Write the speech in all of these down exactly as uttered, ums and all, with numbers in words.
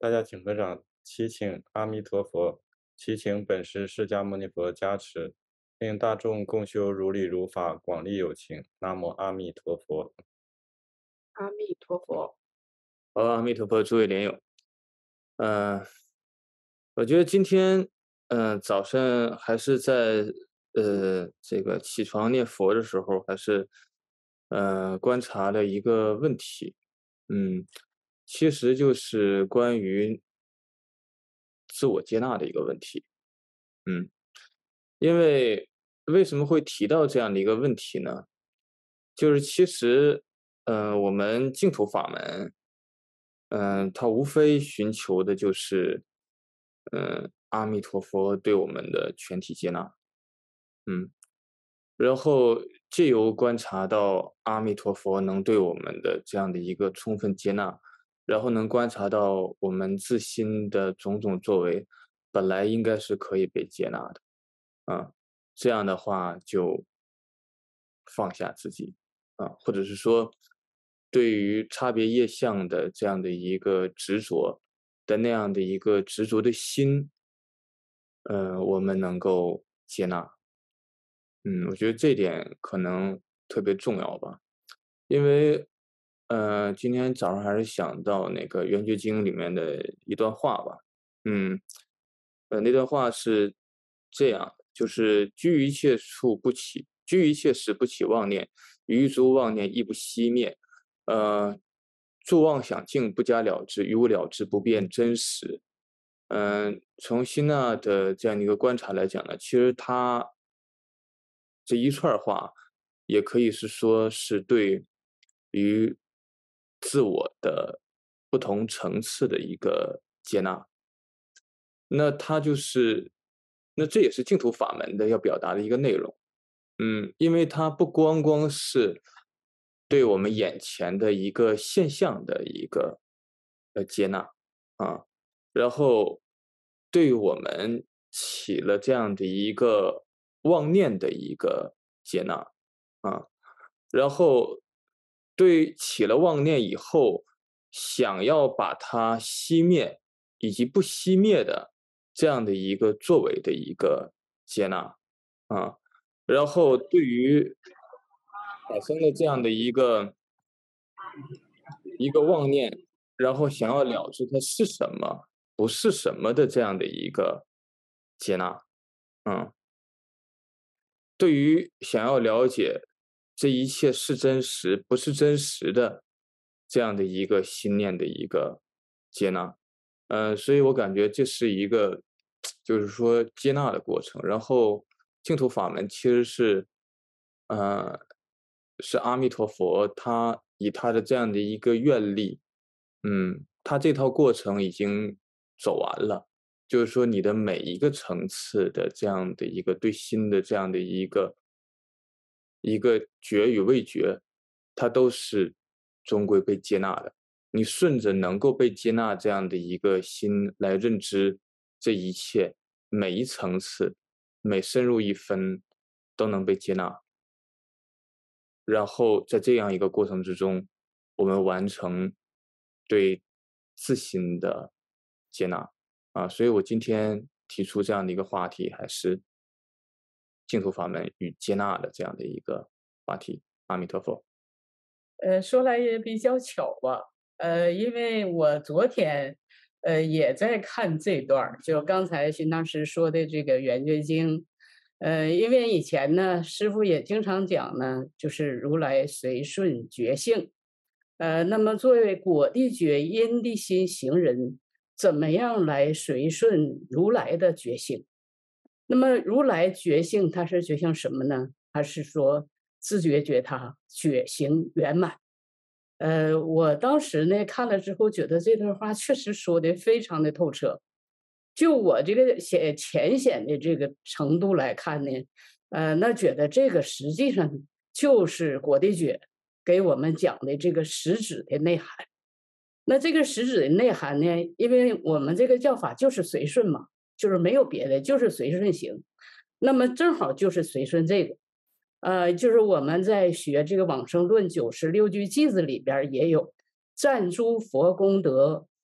大家请合掌，祈请阿弥陀佛，祈请本师释迦牟尼佛加持，令大众共修如理如法，广利有情。南无阿弥陀佛。 阿弥陀佛。 好，阿弥陀佛，诸位莲友，嗯、我觉得今天，嗯、早上还是在呃这个起床念佛的时候，还是呃观察了一个问题，嗯，其实就是关于自我接纳的一个问题，嗯，因为为什么会提到这样的一个问题呢？就是其实，呃，我们净土法门，嗯、它无非寻求的就是，嗯、阿弥陀佛对我们的全体接纳，嗯，然后借由观察到阿弥陀佛能对我们的这样的一个充分接纳，然后能观察到我们自心的种种作为，本来应该是可以被接纳的，啊，这样的话就放下自己。啊，或者是说，对于差别业相的这样的一个执着的那样的一个执着的心，呃，我们能够接纳。嗯，我觉得这点可能特别重要吧，因为，呃，今天早上还是想到那个《圆觉经》里面的一段话吧，嗯，呃，那段话是这样，就是居于一切处不起，居于一切时不起妄念，于诸妄念亦不熄灭，呃，诸妄想境不加了知，于无了知不变真实。嗯、从希纳的这样的一个观察来讲呢，其实他这一串儿话，也可以是说是对于自我的不同层次的一个接纳。那它就是那这也是净土法门的要表达的一个内容。嗯，因为它不光光是对我们眼前的一个现象的一个呃接纳啊，然后对于我们起了这样的一个妄念的一个接纳啊，然后对起了妄念以后，想要把它熄灭以及不熄灭的这样的一个作为的一个接纳啊。然后对于产生了这样的一个一个妄念，然后想要了知它是什么，不是什么的这样的一个接纳，嗯，对于想要了解这一切是真实不是真实的这样的一个心念的一个接纳，呃，所以我感觉这是一个就是说接纳的过程。然后净土法门其实是，呃，是阿弥陀佛他以他的这样的一个愿力，嗯，他这套过程已经走完了。就是说你的每一个层次的这样的一个对心的这样的一个一个觉与未觉，它都是终归被接纳的。你顺着能够被接纳这样的一个心来认知这一切，每一层次，每深入一分，都能被接纳。然后在这样一个过程之中，我们完成对自心的接纳啊，所以我今天提出这样的一个话题，还是净土法门与接纳的这样的一个话题。阿弥陀佛。 呃，说来也比较巧吧，呃，因为我昨天，呃，也在看这段儿，就刚才徐大师说的这个《圆觉经》，呃，因为以前呢，师傅也经常讲呢，就是如来随顺觉性，呃，那么作为果地觉因地心行人，怎么样来随顺如来的觉性？那么如来觉性，它是觉性什么呢？它是说自觉觉他，觉行圆满。呃，我当时呢看了之后，觉得这段话确实说的非常的透彻。就我这个显浅显的这个程度来看呢，呃，那觉得这个实际上就是果地觉给我们讲的这个实质的内涵。那这个实质的内涵呢，因为我们这个教法就是随顺嘛，就是没有别的，就是随顺行。那么正好就是随顺这个。呃，就是我们在学这个往生论九十六句偈子里边儿也有赞诸佛功德，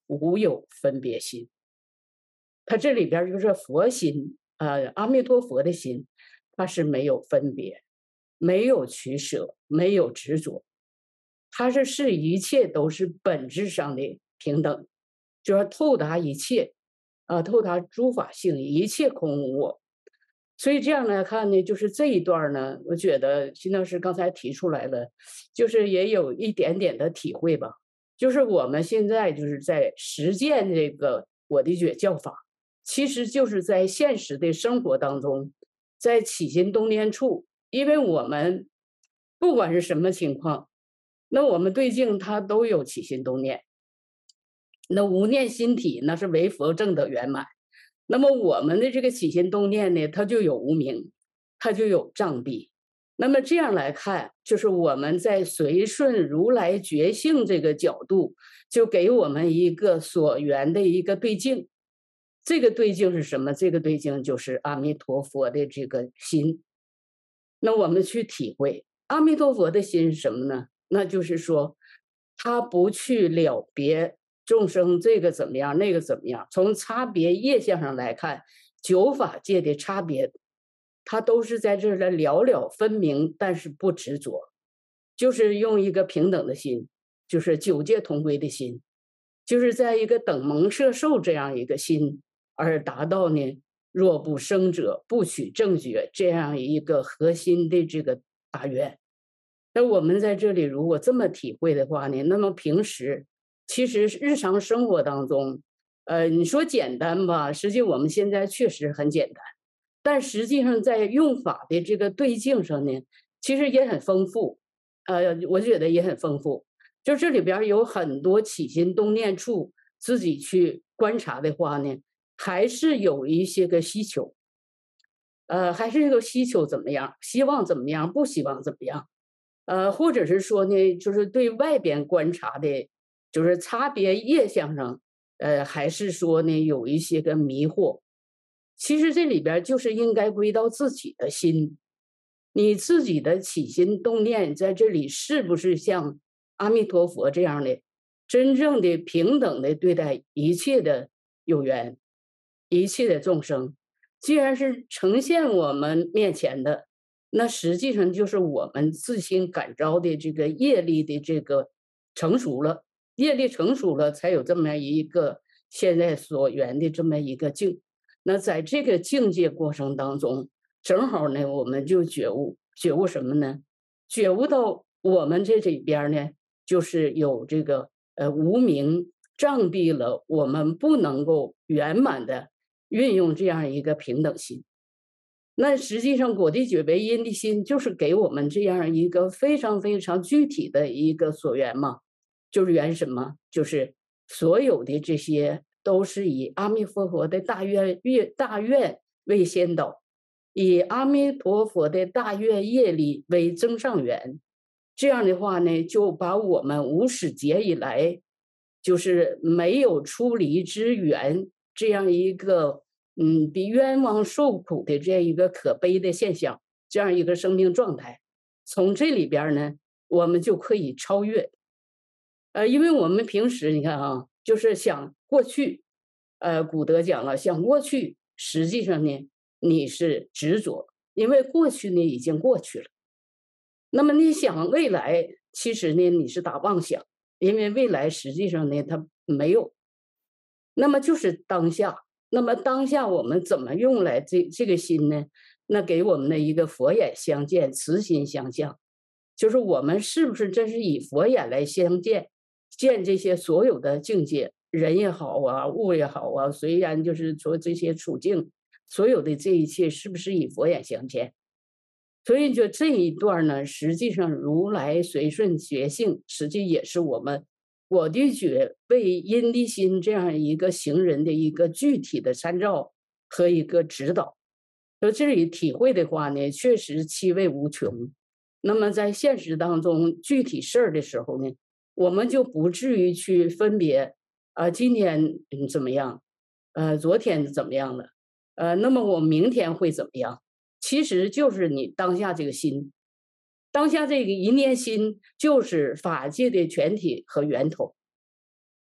无有分别心。它这里边就是佛心，呃，阿弥陀佛的心，它是没有分别，没有取舍，没有执着，它是是一切都是本质上的平等，就是透达一切，啊，透达诸法性，一切空无我。所以这样来看呢，就是这一段呢，我觉得新老师刚才提出来了，就是也有一点点的体会吧。就是我们现在就是在实践这个我的觉教法，其实就是在现实的生活当中，在起心动念处，因为我们不管是什么情况，那我们对境它都有起心动念，那无念心体那是为佛正的圆满。那么我们的这个起心动念呢，它就有无明，它就有障蔽。那么这样来看，就是我们在随顺如来觉性这个角度，就给我们一个所缘的一个对境。这个对境是什么？这个对境就是阿弥陀佛的这个心。那我们去体会阿弥陀佛的心是什么呢？那就是说，他不去了别众生这个怎么样，那个怎么样。从差别业相上来看，九法界的差别，它都是在这儿的了了分明，但是不执着，就是用一个平等的心，就是九界同归的心，就是在一个等蒙摄受这样一个心，而达到呢若不生者不取正觉这样一个核心的这个大愿。那我们在这里如果这么体会的话呢，那么平时其实日常生活当中，呃，你说简单吧，实际我们现在确实很简单，但实际上在用法的这个对境上呢，其实也很丰富，呃，我觉得也很丰富。就这里边有很多起心动念处，自己去观察的话呢，还是有一些个需求，呃，还是这个需求怎么样，希望怎么样，不希望怎么样。呃，或者是说呢，就是对外边观察的，就是差别业相上，呃，还是说呢有一些个迷惑。其实这里边就是应该归到自己的心，你自己的起心动念在这里是不是像阿弥陀佛这样的，真正的平等的对待一切的有缘，一切的众生。既然是呈现我们面前的，那实际上就是我们自心感召的这个业力的这个成熟了，业力成熟了，才有这么一个现在所缘的这么一个境。那在这个境界过程当中，正好呢，我们就觉悟，觉悟什么呢？觉悟到我们这里边呢，就是有这个呃无明障蔽了，我们不能够圆满的运用这样一个平等心。那实际上果地觉为因的心就是给我们这样一个非常非常具体的一个所缘嘛，就是缘什么？就是所有的这些都是以阿弥陀佛的大愿愿大愿为先导，以阿弥陀佛的大愿业力为增上缘。这样的话呢，就把我们无始劫以来就是没有出离之缘这样一个嗯，比冤枉受苦的这样一个可悲的现象，这样一个生命状态，从这里边呢，我们就可以超越。呃，因为我们平时你看啊，就是想过去，呃，古德讲了，想过去，实际上呢，你是执着，因为过去呢已经过去了。那么你想未来，其实呢你是打妄想，因为未来实际上呢它没有。那么就是当下。那么当下我们怎么用来这这个心呢？那给我们的一个佛眼相见，慈心相向，就是我们是不是真是以佛眼来相见，见这些所有的境界，人也好啊，物也好啊，虽然就是说这些处境，所有的这一切是不是以佛眼相见？所以就这一段呢，实际上如来随顺觉性，实际也是我们我的觉为因的心这样一个行人的一个具体的参照和一个指导。所以这里体会的话呢，确实七味无穷。那么在现实当中具体事儿的时候呢，我们就不至于去分别啊、呃，今天嗯怎么样，呃，昨天怎么样了，呃，那么我明天会怎么样？其实就是你当下这个心。当下这个一念心就是法界的全体和源头，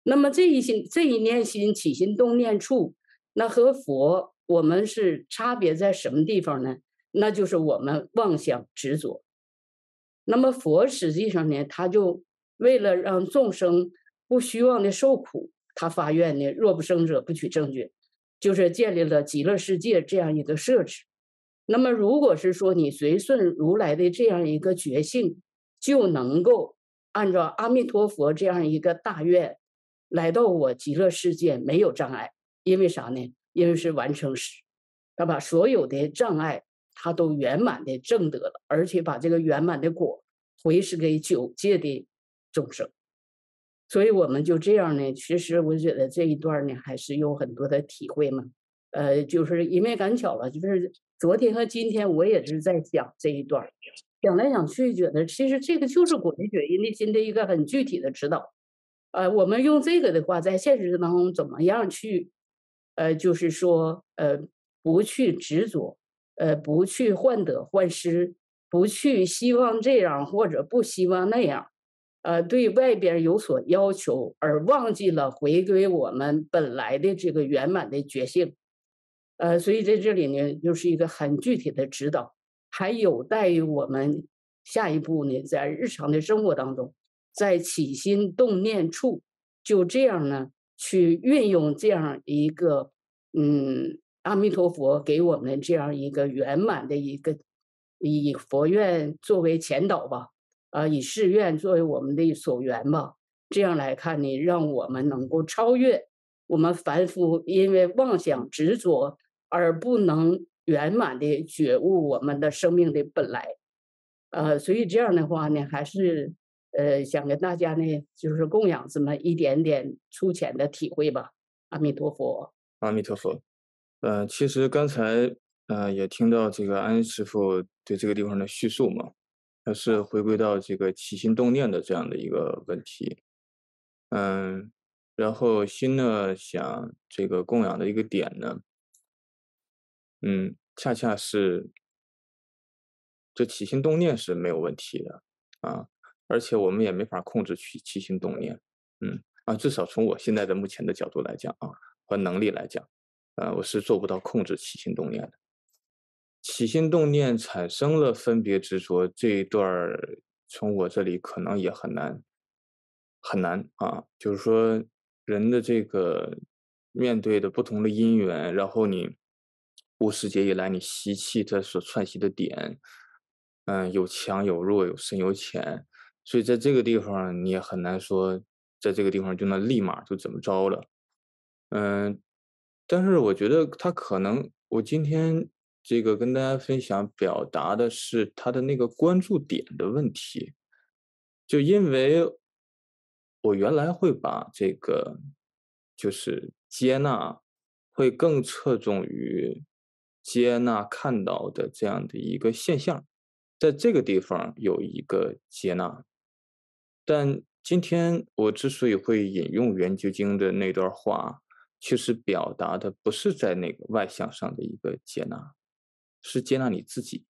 那么这一心这一念心起心动念处，那和佛我们是差别在什么地方呢？那就是我们妄想执着。那么佛实际上呢，他就为了让众生不虚妄的受苦，他发愿呢，若不生者不取正觉，就是建立了极乐世界这样一个设置。那么如果是说你随顺如来的这样一个觉性，就能够按照阿弥陀佛这样一个大愿来到我极乐世界，没有障碍。因为啥呢？因为是完成时，他把所有的障碍他都圆满的证得了，而且把这个圆满的果回施给九界的众生。所以我们就这样呢，其实我觉得这一段呢还是有很多的体会嘛。呃，就是因为赶巧了，就是昨天和今天我也是在想这一段，想来想去，觉得其实这个就是果地觉因内心的一个很具体的指导。呃，我们用这个的话，在现实当中怎么样去，呃，就是说，呃，不去执着，呃，不去患得患失，不去希望这样或者不希望那样，呃，对外边有所要求，而忘记了回归我们本来的这个圆满的觉性。呃，所以在这里呢，就是一个很具体的指导，还有待于我们下一步呢，在日常的生活当中，在起心动念处，就这样呢，去运用这样一个，嗯，阿弥陀佛给我们这样一个圆满的一个，以佛愿作为前导吧，啊，以誓愿作为我们的所缘吧。这样来看呢，让我们能够超越我们凡夫因为妄想执着而不能圆满的觉悟我们的生命的本来。呃，所以这样的话呢，还是呃想跟大家呢，就是供养这么一点点粗浅的体会吧。阿弥陀佛。 阿弥陀佛。呃，其实刚才呃也听到这个安师傅对这个地方的叙述嘛，它是回归到这个起心动念的这样的一个问题。嗯，然后心呢想这个供养的一个点呢，嗯，恰恰是这起心动念是没有问题的啊，而且我们也没法控制起起心动念。嗯啊，至少从我现在的目前的角度来讲啊，和能力来讲，呃，我是做不到控制起心动念的。起心动念产生了分别执着，这一段儿从我这里可能也很难很难啊。就是说，人的这个面对的不同的因缘，然后你无始劫以来你习气这所串习的点，嗯，有强有弱，有深有浅，所以在这个地方你也很难说，在这个地方就能立马就怎么着了。嗯，但是我觉得他可能我今天这个跟大家分享表达的是他的那个关注点的问题。就因为我原来会把这个就是接纳，会更侧重于接纳看到的这样的一个现象，在这个地方有一个接纳。但今天我之所以会引用《圆觉经》的那段话，其实表达的不是在那个外向上的一个接纳，是接纳你自己。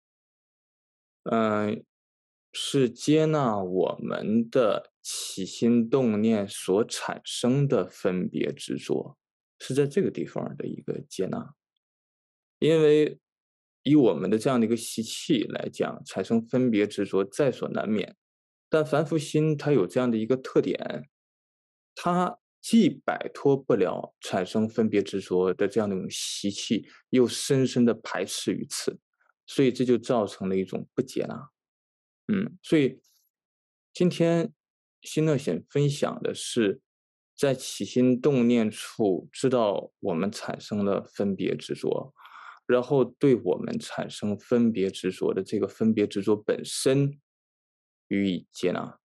嗯，是接纳我们的起心动念所产生的分别执着，是在这个地方的一个接纳。因为以我们的这样的一个习气来讲，产生分别执着在所难免。但凡夫心它有这样的一个特点，它既摆脱不了产生分别执着的这样的一种习气，又深深的排斥于此，所以这就造成了一种不接纳。嗯，所以今天新乐显分享的是，在起心动念处知道我们产生了分别执着，然后对我们产生分别执着的这个分别执着本身予以接纳。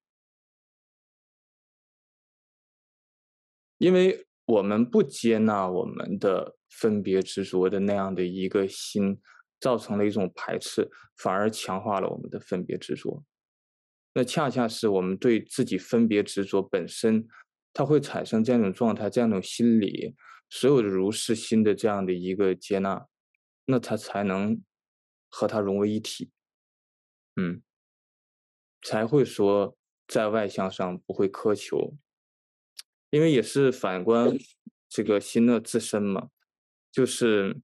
因为我们不接纳我们的分别执着的那样的一个心，造成了一种排斥，反而强化了我们的分别执着。那恰恰是我们对自己分别执着本身，它会产生这样一种状态，这样一种心理，所有的如是心的这样的一个接纳，那它才能和它融为一体。嗯，才会说在外向上不会苛求， 因为也是反观这个心的自身嘛，就是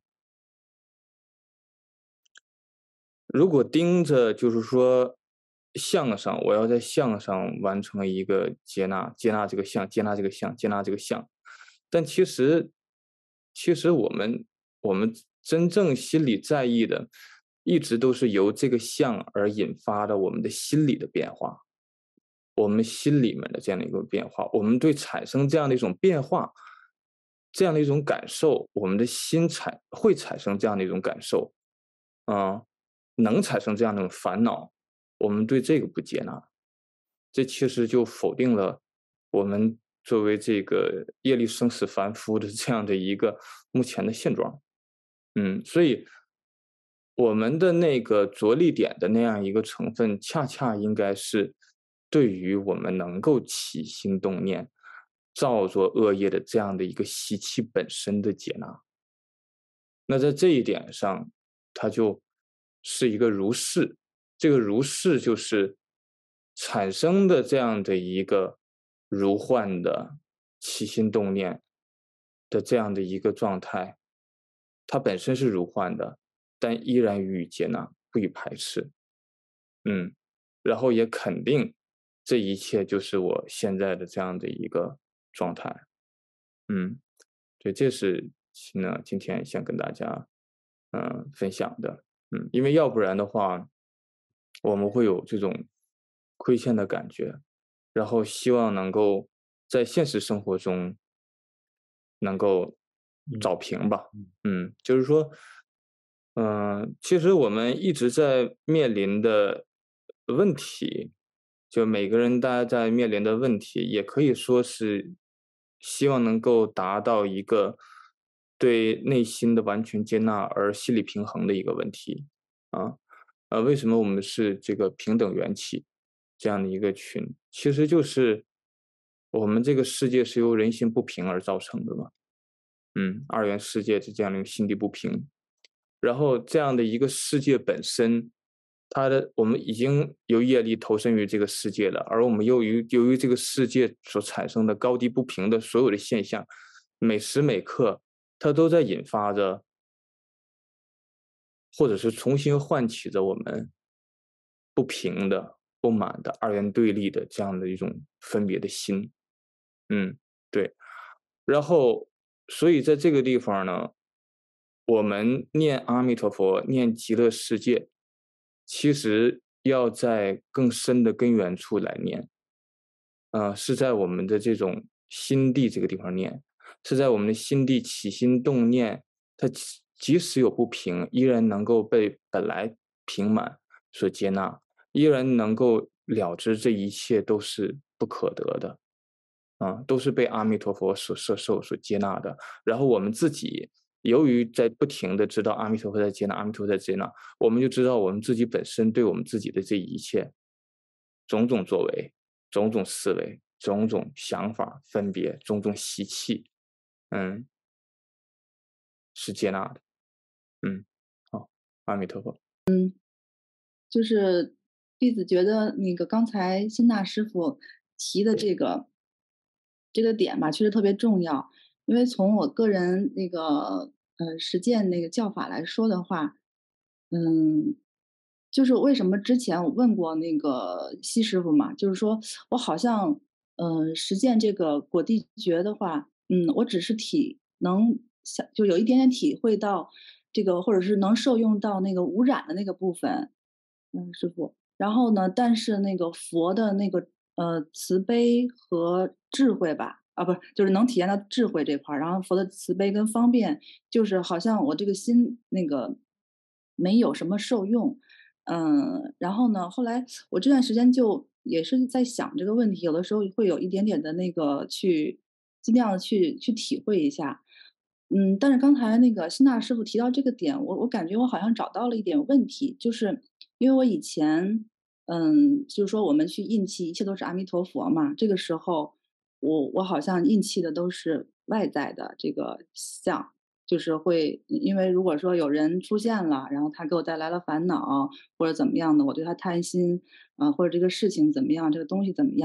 如果盯着就是说相上，我要在相上完成一个接纳，接纳这个相，接纳这个相，接纳这个相。但其实，其实我们我们真正心里在意的，一直都是由这个相而引发的我们的心理的变化，我们心里面的这样的一个变化，我们对产生这样的一种变化，这样的一种感受，我们的心产会产生这样的一种感受，啊、能产生这样的一种烦恼，我们对这个不接纳，这其实就否定了我们作为这个业力生死凡夫的这样的一个目前的现状。嗯，所以我们的那个着力点的那样一个成分，恰恰应该是对于我们能够起心动念、造作恶业的这样的一个习气本身的接纳。那在这一点上，它就是一个如是，这个如是就是产生的这样的一个如幻的起心动念的这样的一个状态，它本身是如幻的，但依然予以接纳，不予排斥。嗯，然后也肯定这一切就是我现在的这样的一个状态。嗯，对，这是呢，今天想跟大家嗯、呃分享的。嗯，因为要不然的话，我们会有这种亏欠的感觉，然后希望能够在现实生活中能够找平吧。嗯，就是说，嗯、其实我们一直在面临的问题，就每个人大家在面临的问题，也可以说是希望能够达到一个对内心的完全接纳而心理平衡的一个问题啊。呃，为什么我们是这个平等缘起这样的一个群？其实就是我们这个世界是由人心不平而造成的嘛。嗯，二元世界是这样的一个心地不平，然后这样的一个世界本身，它的我们已经由业力投身于这个世界了，而我们由于由于这个世界所产生的高低不平的所有的现象，每时每刻它都在引发着，或者是重新唤起着我们不平的、不满的、二元对立的这样的一种分别的心。嗯，对。然后，所以在这个地方呢，我们念阿弥陀佛、念极乐世界，其实要在更深的根源处来念，呃，是在我们的这种心地这个地方念，是在我们的心地起心动念，它即即使有不平，依然能够被本来平满所接纳，依然能够了知这一切都是不可得的。啊，都是被阿弥陀佛所摄受、所接纳的。然后我们自己由于在不停的知道阿弥陀佛在接纳，阿弥陀佛在接纳，我们就知道我们自己本身对我们自己的这一切种种作为、种种思维、种种想法、分别、种种习气，嗯，是接纳的。嗯，好，阿弥陀佛。 就是弟子觉得那个刚才辛大师傅提的这个这个点吧，确实特别重要。因为从我个人那个呃实践那个教法来说的话，嗯，就是为什么之前我问过那个西师傅嘛，就是说我好像呃实践这个果地诀的话，嗯，我只是体能想就有一点点体会到这个，或者是能受用到那个无染的那个部分，嗯，师傅。然后呢，但是那个佛的那个呃慈悲和智慧吧，啊，不是，就是能体验到智慧这块儿。然后佛的慈悲跟方便，就是好像我这个心那个没有什么受用。嗯，然后呢，后来我这段时间就也是在想这个问题，有的时候会有一点点的那个去尽量的去去体会一下。嗯，但是刚才那个辛大师傅提到这个点，我我感觉我好像找到了一点问题，就是因为我以前，嗯，就是说我们去印气，一切都是阿弥陀佛嘛。这个时候，我我好像印气的都是外在的这个相，就是会因为如果说有人出现了，然后他给我带来了烦恼或者怎么样的，我对他贪心，啊、或者这个事情怎么样，这个东西怎么样，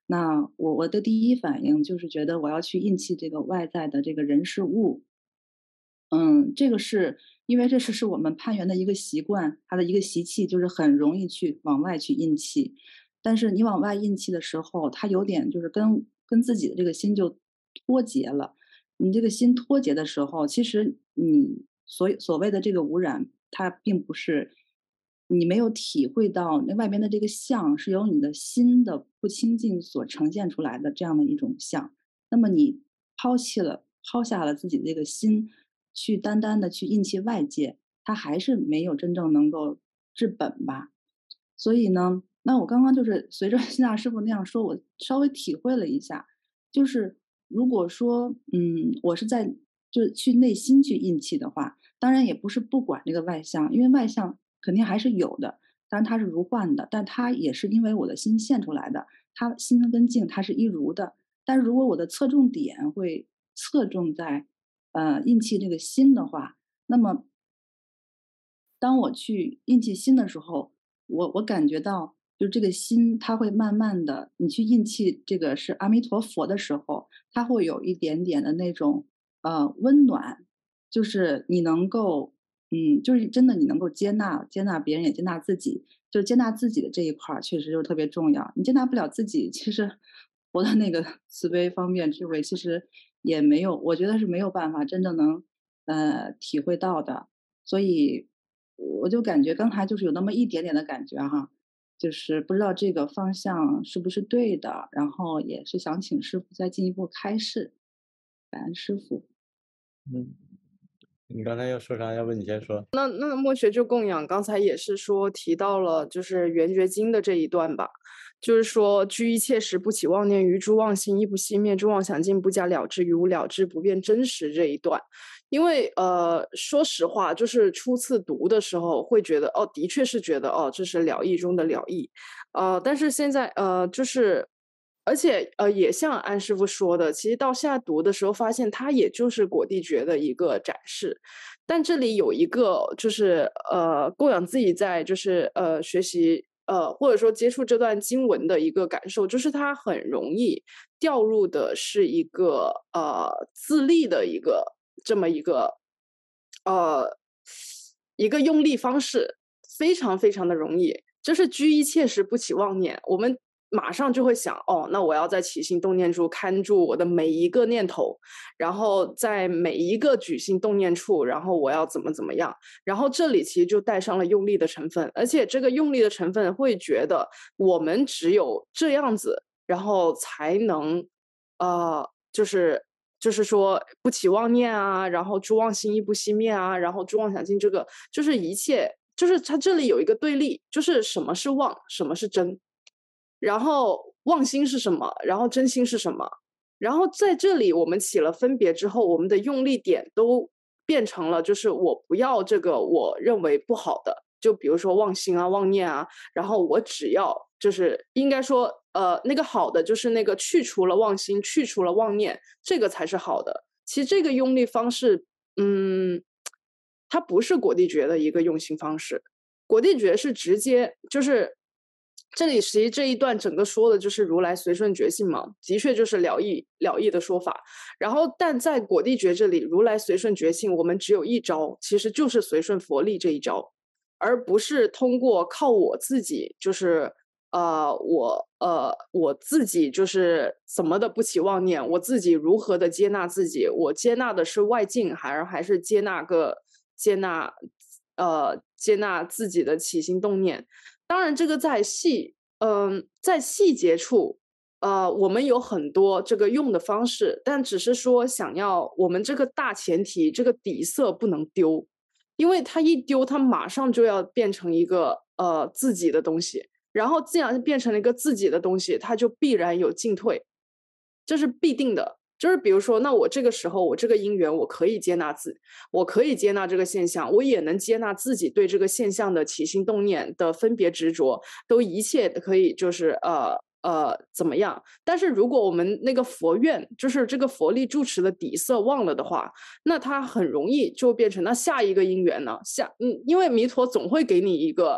那我我的第一反应就是觉得我要去印气这个外在的这个人事物。嗯，这个是因为这是是我们攀援的一个习惯，它的一个习气，就是很容易去往外去印气。但是你往外印气的时候，它有点就是跟跟自己的这个心就脱节了。你这个心脱节的时候，其实你所所谓的这个无染，它并不是你没有体会到那外边的这个相是由你的心的不清净所呈现出来的这样的一种相。那么你抛弃了抛下了自己的这个心，去单单的去印气外界，它还是没有真正能够治本吧。所以呢，那我刚刚就是随着辛大师傅那样说，我稍微体会了一下，就是如果说，嗯，我是在就是去内心去印气的话，当然也不是不管这个外相，因为外相肯定还是有的，当然它是如幻的，但它也是因为我的心现出来的，它心跟境它是一如的。但是如果我的侧重点会侧重在呃印气这个心的话，那么当我去印气心的时候，我我感觉到，就这个心，它会慢慢的，你去印气这个是阿弥陀佛的时候，它会有一点点的那种呃温暖，就是你能够，嗯，就是真的你能够接纳接纳别人，也接纳自己，就接纳自己的这一块儿，确实就特别重要。你接纳不了自己，其实我的那个慈悲方面智慧，其实也没有，我觉得是没有办法真正能呃体会到的。所以我就感觉刚才就是有那么一点点的感觉哈，就是不知道这个方向是不是对的，然后也是想请师傅再进一步开示，感恩师傅。 嗯，你刚才要说啥？要不你先说？ 那那墨学就供养，刚才也是说提到了，就是圆觉经的这一段吧，就是说居一切时不起妄念，于诸妄心亦不熄灭，诸妄想尽不加了知，于无了知不变真实这一段。因为呃，说实话，就是初次读的时候会觉得，哦，的确是觉得，哦，这是了义中的了义，呃，但是现在呃，就是而且呃，也像安师傅说的，其实到现在读的时候，发现它也就是果地觉的一个展示。但这里有一个就是呃，供养自己在就是呃学习呃或者说接触这段经文的一个感受，就是它很容易掉入的是一个呃自利的一个这么一个呃一个用力方式，非常非常的容易。就是居一切时不起妄念，我们马上就会想，哦，那我要在起心动念处看住我的每一个念头，然后在每一个举心动念处，然后我要怎么怎么样。然后这里其实就带上了用力的成分，而且这个用力的成分会觉得我们只有这样子，然后才能，呃，就是就是说不起妄念啊，然后诸妄心亦不熄灭啊，然后诸妄想尽，这个就是一切。就是它这里有一个对立，就是什么是妄，什么是真，然后妄心是什么，然后真心是什么，然后在这里我们起了分别之后，我们的用力点都变成了就是我不要这个我认为不好的，就比如说妄心啊、妄念啊，然后我只要就是应该说呃那个好的就是那个去除了妄心，去除了妄念，这个才是好的。其实这个用力方式，嗯。它不是果地觉的一个用心方式，果地觉是直接就是这里实际这一段整个说的就是如来随顺觉性嘛，的确就是了义了义的说法。然后但在果地觉这里，如来随顺觉性，我们只有一招，其实就是随顺佛力这一招，而不是通过靠我自己，就是呃我呃我自己就是怎么的不起妄念，我自己如何的接纳自己，我接纳的是外境，还是还是接纳个。接纳，呃，接纳自己的起心动念。当然，这个在细，嗯、呃，在细节处，呃，我们有很多这个用的方式，但只是说想要我们这个大前提，这个底色不能丢，因为它一丢，它马上就要变成一个呃自己的东西，然后既然变成了一个自己的东西，它就必然有进退，这是必定的。就是比如说，那我这个时候我这个因缘我可以接纳自，我可以接纳这个现象，我也能接纳自己对这个现象的起心动念的分别执着，都一切可以就是呃呃怎么样？但是如果我们那个佛愿，就是这个佛力住持的底色忘了的话，那它很容易就变成那下一个因缘呢？下嗯，因为弥陀总会给你一个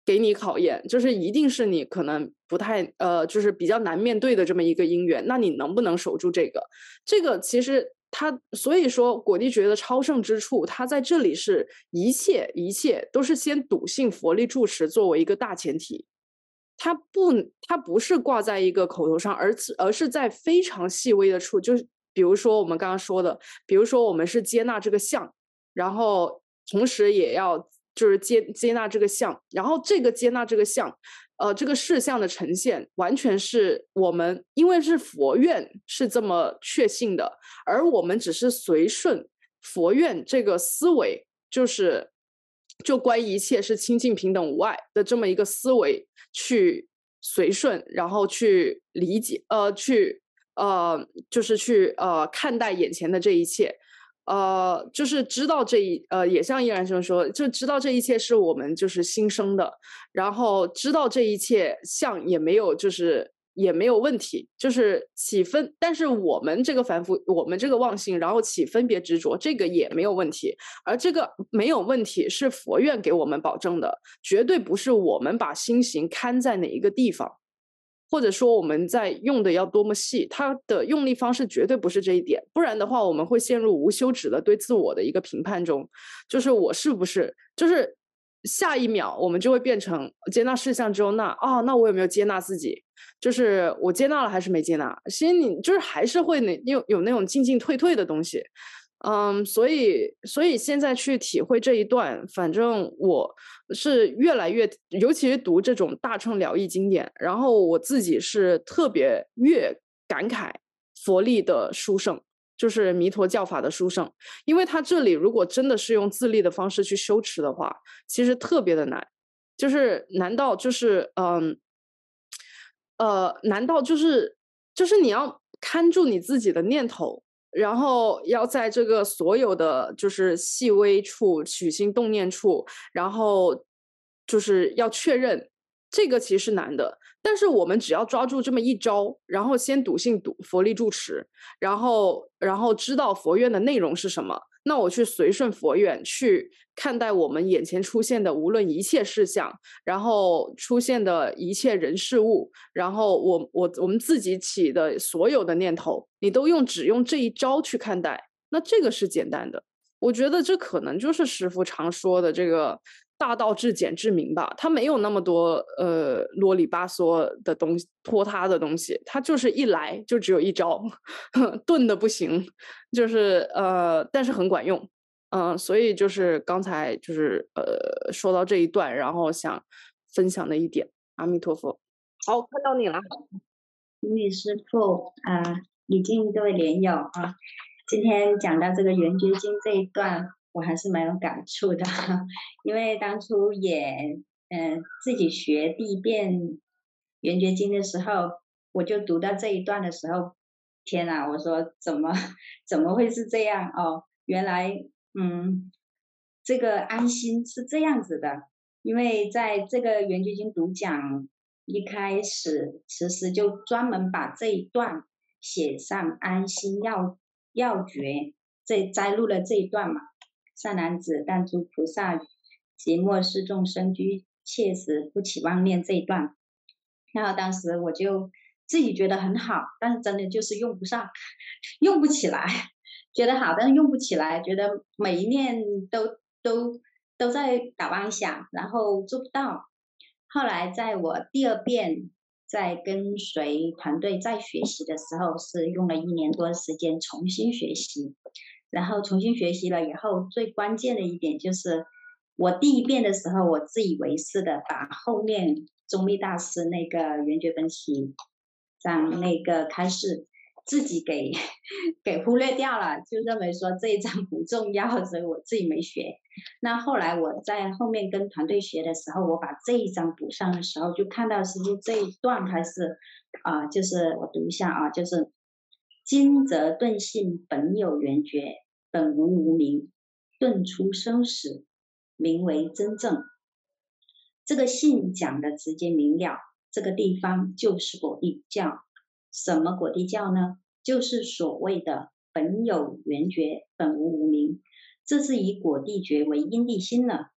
给你考验，就是一定是你可能不太呃，就是比较难面对的这么一个因缘，那你能不能守住这个？这个其实它，所以说果地诀的超胜之处，它在这里是一切一切都是先笃信佛力住持作为一个大前提，它不它不是挂在一个口头上，而而是在非常细微的处，就是比如说我们刚刚说的，比如说我们是接纳这个相，然后同时也要就是接接纳这个相，然后这个接纳这个相，呃，这个事项的呈现，完全是我们因为是佛愿是这么确信的，而我们只是随顺佛愿这个思维，就是就观一切是清净平等无碍的这么一个思维去随顺，然后去理解，呃，去呃，就是去呃看待眼前的这一切。呃，就是知道这一呃，也像依然生说，就知道这一切是我们就是新生的，然后知道这一切相也没有就是也没有问题，就是起分，但是我们这个凡夫，我们这个妄性，然后起分别执着，这个也没有问题，而这个没有问题是佛愿给我们保证的，绝对不是我们把心行看在哪一个地方。或者说我们在用的要多么细，它的用力方式绝对不是这一点，不然的话我们会陷入无休止的对自我的一个评判中，就是我是不是，就是下一秒我们就会变成接纳事项之后，那啊、哦，那我有没有接纳自己？就是我接纳了还是没接纳？其实你就是还是会那有有那种进进退退的东西。嗯，所以所以现在去体会这一段，反正我是越来越，尤其是读这种大乘疗义经典，然后我自己是特别越感慨佛力的殊胜，就是弥陀教法的殊胜，因为它这里如果真的是用自力的方式去修持的话，其实特别的难，就是难道就是嗯呃，难道就是就是你要看住你自己的念头？然后要在这个所有的就是细微处、起心动念处，然后就是要确认，这个其实是难的。但是我们只要抓住这么一招，然后先笃信笃佛力住持，然后然后知道佛愿的内容是什么，那我去随顺佛愿去看待我们眼前出现的无论一切事项，然后出现的一切人事物，然后我我我们自己起的所有的念头，你都用只用这一招去看待，那这个是简单的。我觉得这可能就是师父常说的这个大道至简至明吧，它没有那么多呃啰里吧嗦的东西，拖沓的东西，它就是一来就只有一招，钝的不行，就是呃，但是很管用。嗯、呃，所以就是刚才就是呃说到这一段，然后想分享的一点，阿弥陀佛。好，看到你了， 因为师父啊、呃，已经各位莲友啊，今天讲到这个圆觉经这一段，我还是蛮有感触的，因为当初也嗯、呃、自己学第一遍圆觉经的时候，我就读到这一段的时候，天哪，我说怎么怎么会是这样哦？原来嗯这个安心是这样子的，因为在这个圆觉经读讲一开始，其实就专门把这一段写上安心要要诀，这摘录了这一段嘛。善男子，但诸菩萨及末世众生居切实不起妄念这一段，然后当时我就自己觉得很好，但是真的就是用不上，用不起来，觉得好，但是用不起来，觉得每一念都都都在打妄想，然后做不到。后来在我第二遍在跟随团队在学习的时候，是用了一年多的时间重新学习，然后重新学习了以后，最关键的一点就是我第一遍的时候，我自以为是的把后面宗密大师那个圆觉分析上那个开示自己给给忽略掉了，就认为说这一章不重要，所以我自己没学。那后来我在后面跟团队学的时候，我把这一章补上的时候，就看到师父这一段开始啊、呃，就是我读一下啊，就是今则顿性本有圆觉，本无无明，顿出生死，名为真正。这个性讲的直接明了，这个地方就是果地教。什么果地教呢？就是所谓的本有圆觉，本无无明，这是以果地觉为因地心了。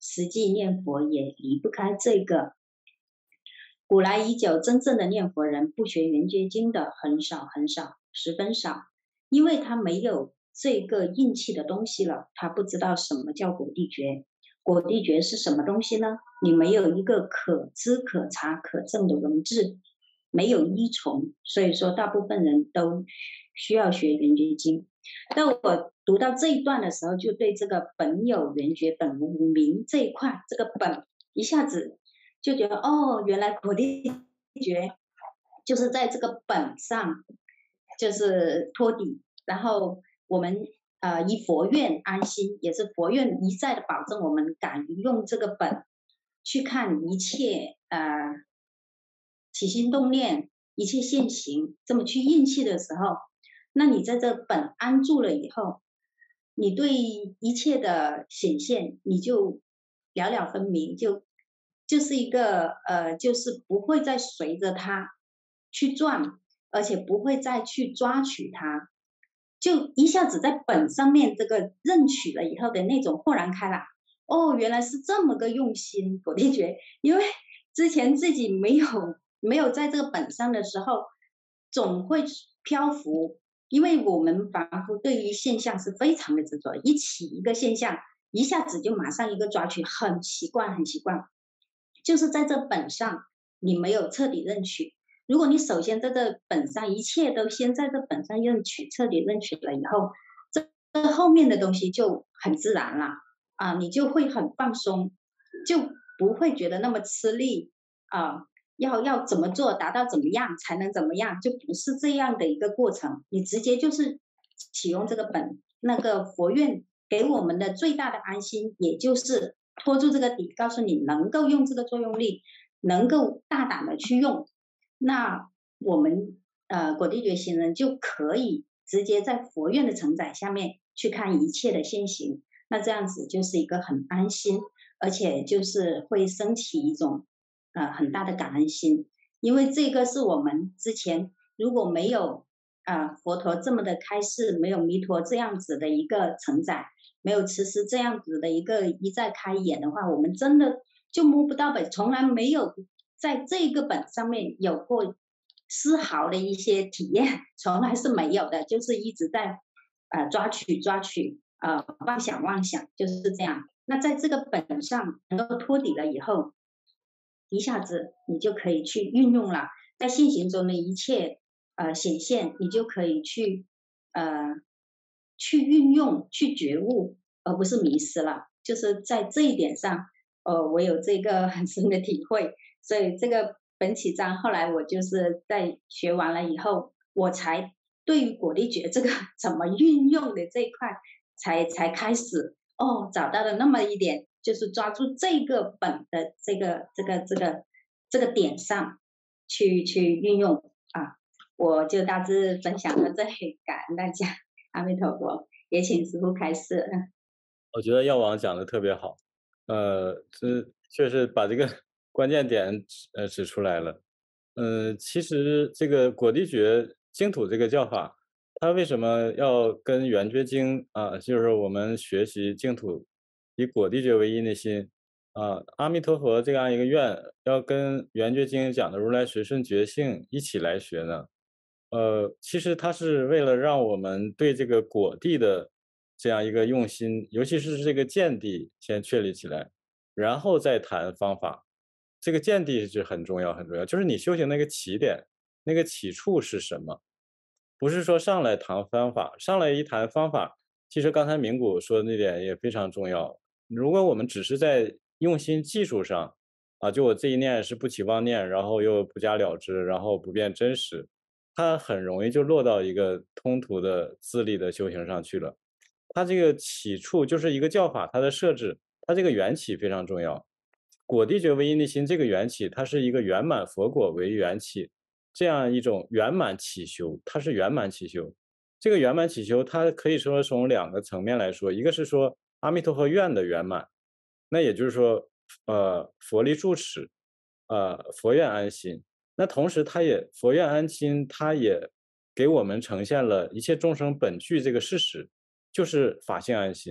实际念佛也离不开这个。古来已久，真正的念佛人不学圆觉经的很少很少，十分少，因为他没有这个硬气的东西了，他不知道什么叫果地觉。果地觉是什么东西呢？你没有一个可知可查可证的文字，没有依从，所以说大部分人都需要学圆觉经。但我读到这一段的时候，就对这个本有圆觉本无明这一块，这个本一下子就觉得，哦，原来果地觉就是在这个本上就是托底，然后我们呃以佛愿安心，也是佛愿一再的保证我们敢于用这个本去看一切呃起心动念，一切现行，这么去运气的时候，那你在这本安住了以后，你对一切的显现，你就了了分明，就就是一个呃，就是不会再随着它去转，而且不会再去抓取它，就一下子在本上面这个认取了以后的那种豁然开朗。哦，原来是这么个用心，果地觉，因为之前自己没有没有在这个本上的时候，总会漂浮，因为我们凡夫对于现象是非常的执着，一起一个现象，一下子就马上一个抓取，很习惯，很习惯。就是在这本上，你没有彻底认取。如果你首先在这本上，一切都先在这本上认取，彻底认取了以后，这这后面的东西就很自然了啊，你就会很放松，就不会觉得那么吃力啊。要要怎么做，达到怎么样才能怎么样，就不是这样的一个过程。你直接就是启用这个本，那个佛愿给我们的最大的安心，也就是拖住这个底，告诉你能够用这个作用力，能够大胆的去用，那我们呃果地觉行人就可以直接在佛愿的承载下面去看一切的现行，那这样子就是一个很安心，而且就是会升起一种呃很大的感恩心，因为这个是我们之前如果没有啊、呃、佛陀这么的开示，没有弥陀这样子的一个承载，没有慈师这样子的一个一再开眼的话，我们真的就摸不到本，从来没有在这个本上面有过丝毫的一些体验，从来是没有的，就是一直在呃抓取抓取呃妄想妄想，就是这样。那在这个本上能够托底了以后，一下子你就可以去运用了，在现行中的一切呃显现，你就可以去呃去运用，去觉悟，而不是迷失了。就是在这一点上，呃，我有这个很深的体会。所以这个本起章后来我就是在学完了以后，我才对于果地觉这个怎么运用的这一块，才才开始哦，找到了那么一点，就是抓住这个本的这个这个这个这个点上去去运用啊。我就大致分享到这里，感恩大家，阿弥陀佛，也请师父开示。 我觉得药王讲的特别好，呃，这确实把这个关键点指呃指出来了。呃，其实这个果地觉净土这个教法，它为什么要跟圆觉经啊，就是我们学习净土以果地觉为因的心啊，阿弥陀佛这样一个愿，要跟圆觉经讲的如来随顺觉性一起来学呢？呃，其实它是为了让我们对这个果地的这样一个用心，尤其是这个见地先确立起来，然后再谈方法。这个见地是很重要很重要，就是你修行那个起点，那个起处是什么？不是说上来谈方法，上来一谈方法，其实刚才明谷说的那点也非常重要。如果我们只是在用心技术上，啊，就我这一念是不起妄念，然后又不加了知，然后不变真实，它很容易就落到一个通途的自利的修行上去了。它这个起处就是一个教法，它的设置，它这个缘起非常重要。果地觉为因地心这个缘起，它是一个圆满佛果为缘起，这样一种圆满起修，它是圆满起修。这个圆满起修，它可以说从两个层面来说，一个是说阿弥陀佛愿的圆满，那也就是说，呃，佛力住持，呃，佛愿安心。那同时，它也佛愿安心，它也给我们呈现了一切众生本具这个事实，就是法性安心。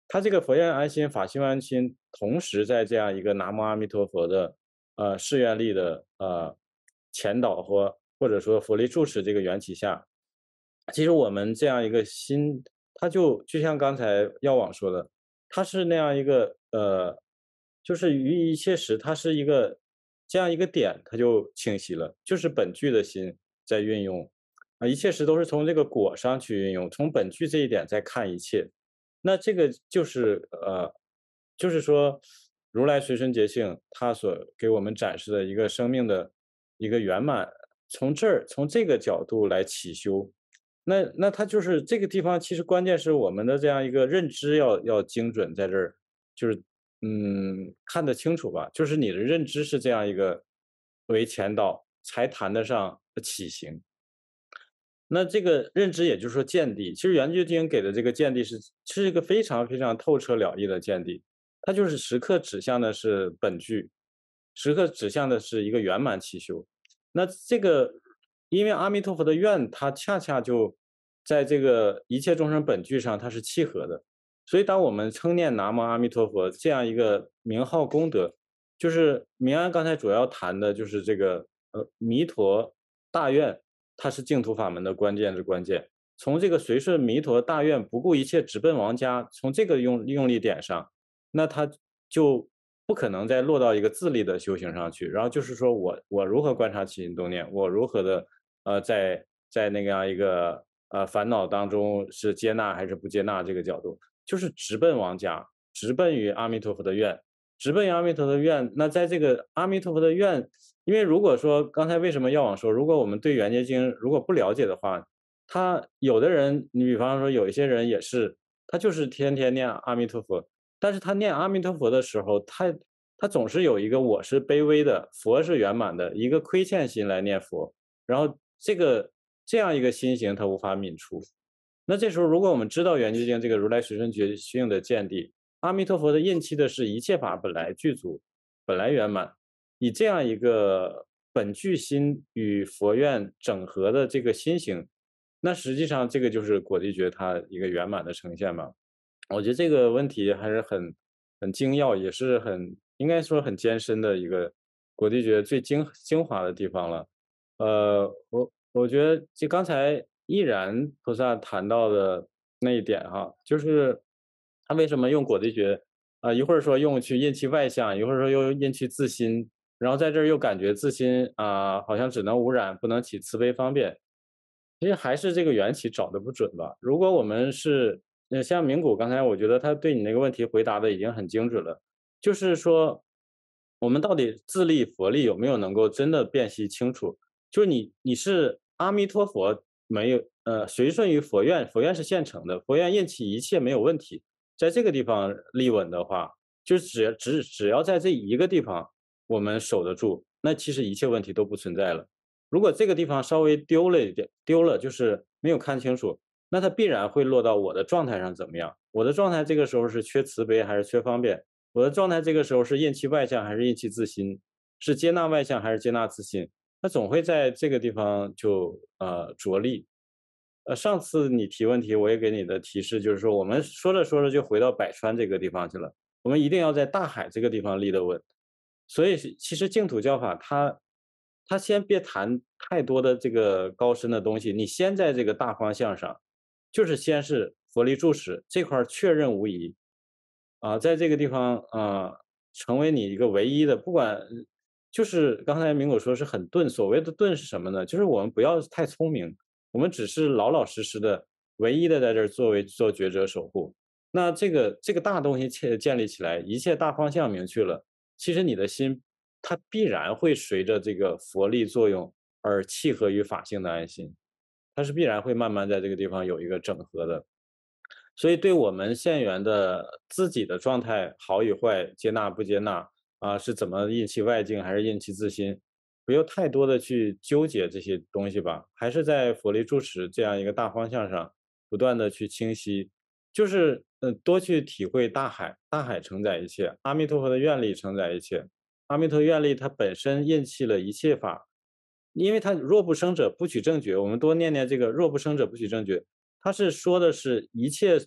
他这个佛愿安心，法心安心，同时在这样一个南无阿弥陀佛的呃誓愿力的呃前导或或者说佛力住持这个缘起下，其实我们这样一个心，它就就像刚才药网说的，它是那样一个呃，就是于一切时，它是一个这样一个点，它就清晰了，就是本具的心在运用啊，一切时都是从这个果上去运用，从本具这一点在看一切。那这个就是呃，就是说，如来随顺觉性，它所给我们展示的一个生命的一个圆满，从这儿从这个角度来起修，那那它就是这个地方，其实关键是我们的这样一个认知要要精准，在这儿就是嗯看得清楚吧，就是你的认知是这样一个为前导，才谈得上起行。那这个认知也就是说见地，其实圆觉经给的这个见地是是一个非常非常透彻了义的见地，它就是时刻指向的是本具，时刻指向的是一个圆满起修。那这个因为阿弥陀佛的愿，它恰恰就在这个一切众生本具上它是契合的，所以当我们称念南无阿弥陀佛这样一个名号功德，就是明安刚才主要谈的就是这个呃弥陀大愿。它是净土法门的关键之关键。从这个随顺弥陀大愿，不顾一切直奔王家，从这个用用力点上，那他就不可能再落到一个自利的修行上去。然后就是说我我如何观察起心动念，我如何的呃在在那样一个呃烦恼当中是接纳还是不接纳这个角度，就是直奔王家，直奔于阿弥陀佛的愿。直奔于阿弥陀佛的愿，那在这个阿弥陀佛的愿，因为如果说刚才为什么药网说，如果我们对圆觉经如果不了解的话，他有的人，你比方说有一些人也是，他就是天天念阿弥陀佛，但是他念阿弥陀佛的时候，他他总是有一个我是卑微的，佛是圆满的一个亏欠心来念佛，然后这个这样一个心形他无法泯除。那这时候如果我们知道圆觉经这个如来随顺觉性的见地，阿弥陀佛的印期的是一切法本来具足，本来圆满，以这样一个本具心与佛愿整合的这个心形，那实际上这个就是果地觉它一个圆满的呈现嘛。我觉得这个问题还是很很精要，也是很应该说很艰深的一个果地觉最精精华的地方了。呃，我我觉得就刚才毅然菩萨谈到的那一点哈，就是他为什么用果地觉啊、一会儿说用去印其外相，一会儿说又印其自心，然后在这儿又感觉自心啊、好像只能无染，不能起慈悲方便。其实还是这个缘起找的不准吧。如果我们是呃像明谷刚才我觉得他对你那个问题回答的已经很精准了，就是说我们到底自利佛力有没有能够真的辨析清楚？就是你你是阿弥陀佛没有呃随顺于佛愿，佛愿是现成的，佛愿印起一切没有问题。在这个地方立稳的话，就只只只要在这一个地方我们守得住，那其实一切问题都不存在了。如果这个地方稍微丢了一点，丢了就是没有看清楚，那它必然会落到我的状态上怎么样？我的状态这个时候是缺慈悲还是缺方便？我的状态这个时候是印其外相还是印其自心？是接纳外相还是接纳自心？那总会在这个地方就呃着力。呃，上次你提问题，我也给你的提示就是说，我们说着说着就回到百川这个地方去了。我们一定要在大海这个地方立得稳。所以其实净土教法它，它先别谈太多的这个高深的东西，你先在这个大方向上，就是先是佛力住持这块确认无疑，啊，在这个地方啊，成为你一个唯一的，不管就是刚才明狗说是很钝，所谓的钝是什么呢？就是我们不要太聪明。我们只是老老实实的、唯一的在这儿作为做觉者守护。那这个这个大东西建建立起来，一切大方向明确了，其实你的心它必然会随着这个佛力作用而契合于法性的安心，它是必然会慢慢在这个地方有一个整合的。所以对我们现缘的自己的状态好与坏、接纳不接纳啊，是怎么印其外境还是印其自心？不要太多的去纠结这些东西吧，还是在佛力住持这样一个大方向上不断的去清晰，就是呃多去体会大海，大海承载一切，阿弥陀佛的愿力承载一切，阿弥陀愿力它本身印弃了一切法，因为它若不生者不取正觉，我们多念念这个若不生者不取正觉，它是说的是一切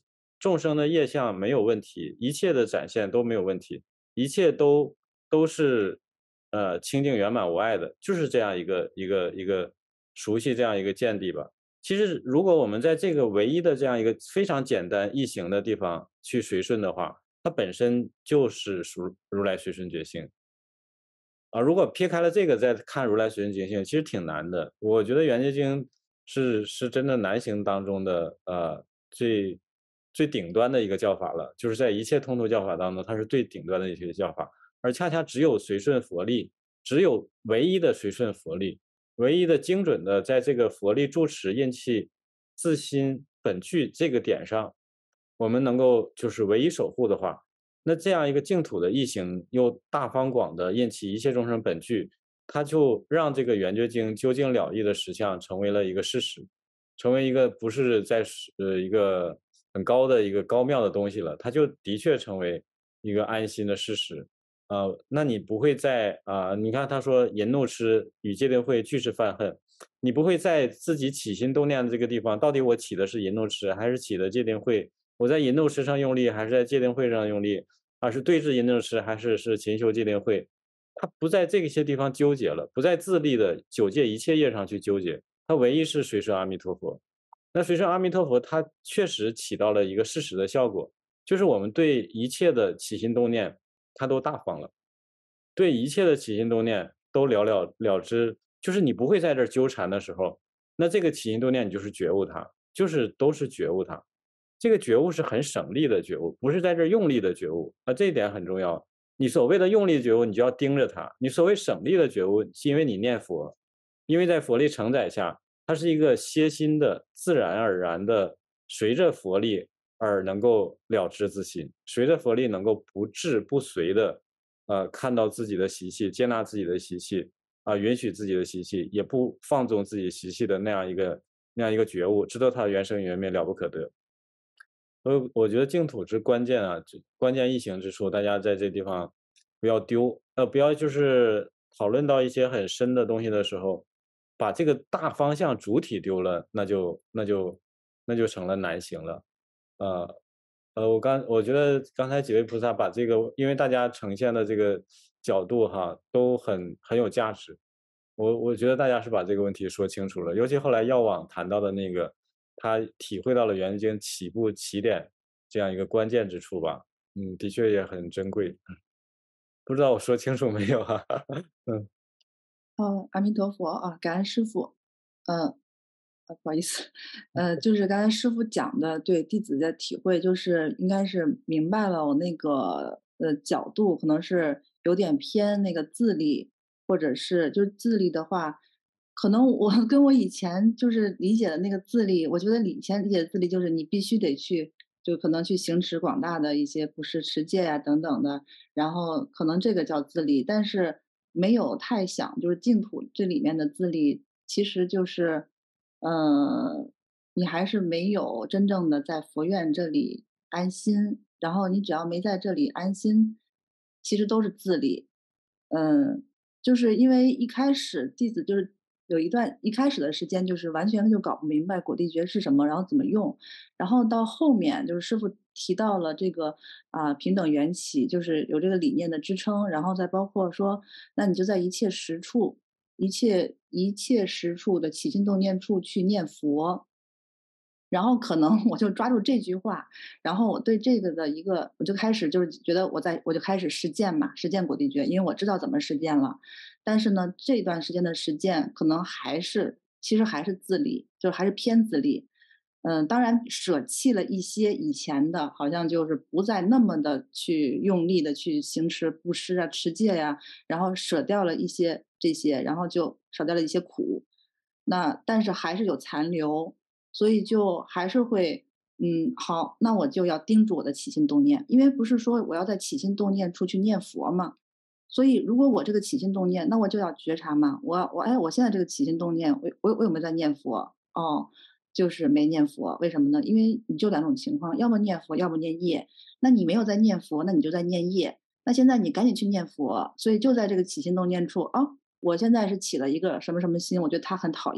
众生的业相没有问题，一切的展现都没有问题，一切都都是呃清净圆满无碍的，就是这样一个一个一个熟悉这样一个见地吧。其实如果我们在这个唯一的这样一个非常简单易行的地方去随顺的话，它本身就是属如来随顺觉性。啊，如果撇开了这个再看如来随顺觉性，其实挺难的。我觉得圆觉经是是真的难行当中的呃最最顶端的一个教法了，就是在一切通途教法当中，它是最顶端的一些教法，而恰恰只有随顺佛力，只有唯一的随顺佛力，唯一的精准的在这个佛力住持印气自心本具这个点上，我们能够就是唯一守护的话。那这样一个净土的易行又大方广的印起一切众生本具，它就让这个圆觉经究竟了义的实相成为了一个事实，成为一个不是在呃一个很高的一个高妙的东西了，它就的确成为一个安心的事实。呃，那你不会在啊、呃你看他说淫怒痴与戒定慧俱是犯恨，你不会在自己起心动念的这个地方，到底我起的是淫怒痴还是起的戒定慧？我在淫怒痴上用力，还是在戒定慧上用力？啊，是对治淫怒痴，还是是勤修戒定慧？他不在这些地方纠结了，不在自立的九界一切业上去纠结，他唯一是随顺阿弥陀佛。那随顺阿弥陀佛，它确实起到了一个事实的效果，就是我们对一切的起心动念，它都大方了，对一切的起心动念都了了了之，就是你不会在这儿纠缠的时候，那这个起心动念你就是觉悟它，就是都是觉悟它。这个觉悟是很省力的觉悟，不是在这儿用力的觉悟啊，这一点很重要。你所谓的用力觉悟，你就要盯着它；你所谓省力的觉悟，是因为你念佛，因为在佛力承载下，它是一个歇心的、自然而然的，随着佛力而能够了知自心，随着佛力能够不滞不随的，呃，看到自己的习气，接纳自己的习气啊、允许自己的习气，也不放纵自己习气的那样一个那样一个觉悟，知道它的原生原灭了不可得。所以我觉得净土之关键啊，关键易行之处，大家在这地方不要丢，呃，不要就是讨论到一些很深的东西的时候，把这个大方向主体丢了，那就那就那就成了难行了。呃呃，我刚我觉得刚才几位菩萨把这个，因为大家呈现的这个角度哈，都很很有价值。我我觉得大家是把这个问题说清楚了，尤其后来药网谈到的那个，他体会到了圆经起步起点这样一个关键之处吧，嗯，的确也很珍贵。嗯不知道我说清楚没有啊？嗯哦，阿弥陀佛啊，感恩师傅。嗯，呃，不好意思，呃，就是刚才师傅讲的，对弟子的体会，就是应该是明白了我那个呃角度，可能是有点偏那个自利，或者是就是自利的话，可能我跟我以前就是理解的那个自利，我觉得以前理解的自利就是你必须得去，就可能去行持广大的一些布施、持戒呀、等等的，然后可能这个叫自利，但是没有太想，就是净土这里面的自利，其实就是，呃，你还是没有真正的在佛院这里安心，然后你只要没在这里安心，其实都是自利。嗯，就是因为一开始弟子就是有一段一开始的时间，就是完全就搞不明白果地诀是什么，然后怎么用，然后到后面就是师傅提到了这个啊、平等缘起，就是有这个理念的支撑，然后再包括说，那你就在一切实处、一切一切实处的起心动念处去念佛，然后可能我就抓住这句话，然后我对这个的一个，我就开始就是觉得我在我就开始实践嘛，实践果地诀，因为我知道怎么实践了。但是呢，这段时间的实践可能还是其实还是自利，就是还是偏自利。嗯，当然舍弃了一些以前的，好像就是不再那么的去用力的去行持布施啊、持戒呀、然后舍掉了一些这些，然后就少掉了一些苦。那但是还是有残留，所以就还是会，嗯，好，那我就要盯住我的起心动念，因为不是说我要在起心动念处去念佛嘛。所以如果我这个起心动念，那我就要觉察嘛，我我哎，我现在这个起心动念，我我我有没有在念佛？哦，就是没念佛，为什么呢？因为你就两种情况，要么念佛，要么念业。那你没有在念佛，那你就在念业。那现在你赶紧去念佛，所以就在这个起心动念处啊、我现在是起了一个什么什么心，我觉得他很讨厌，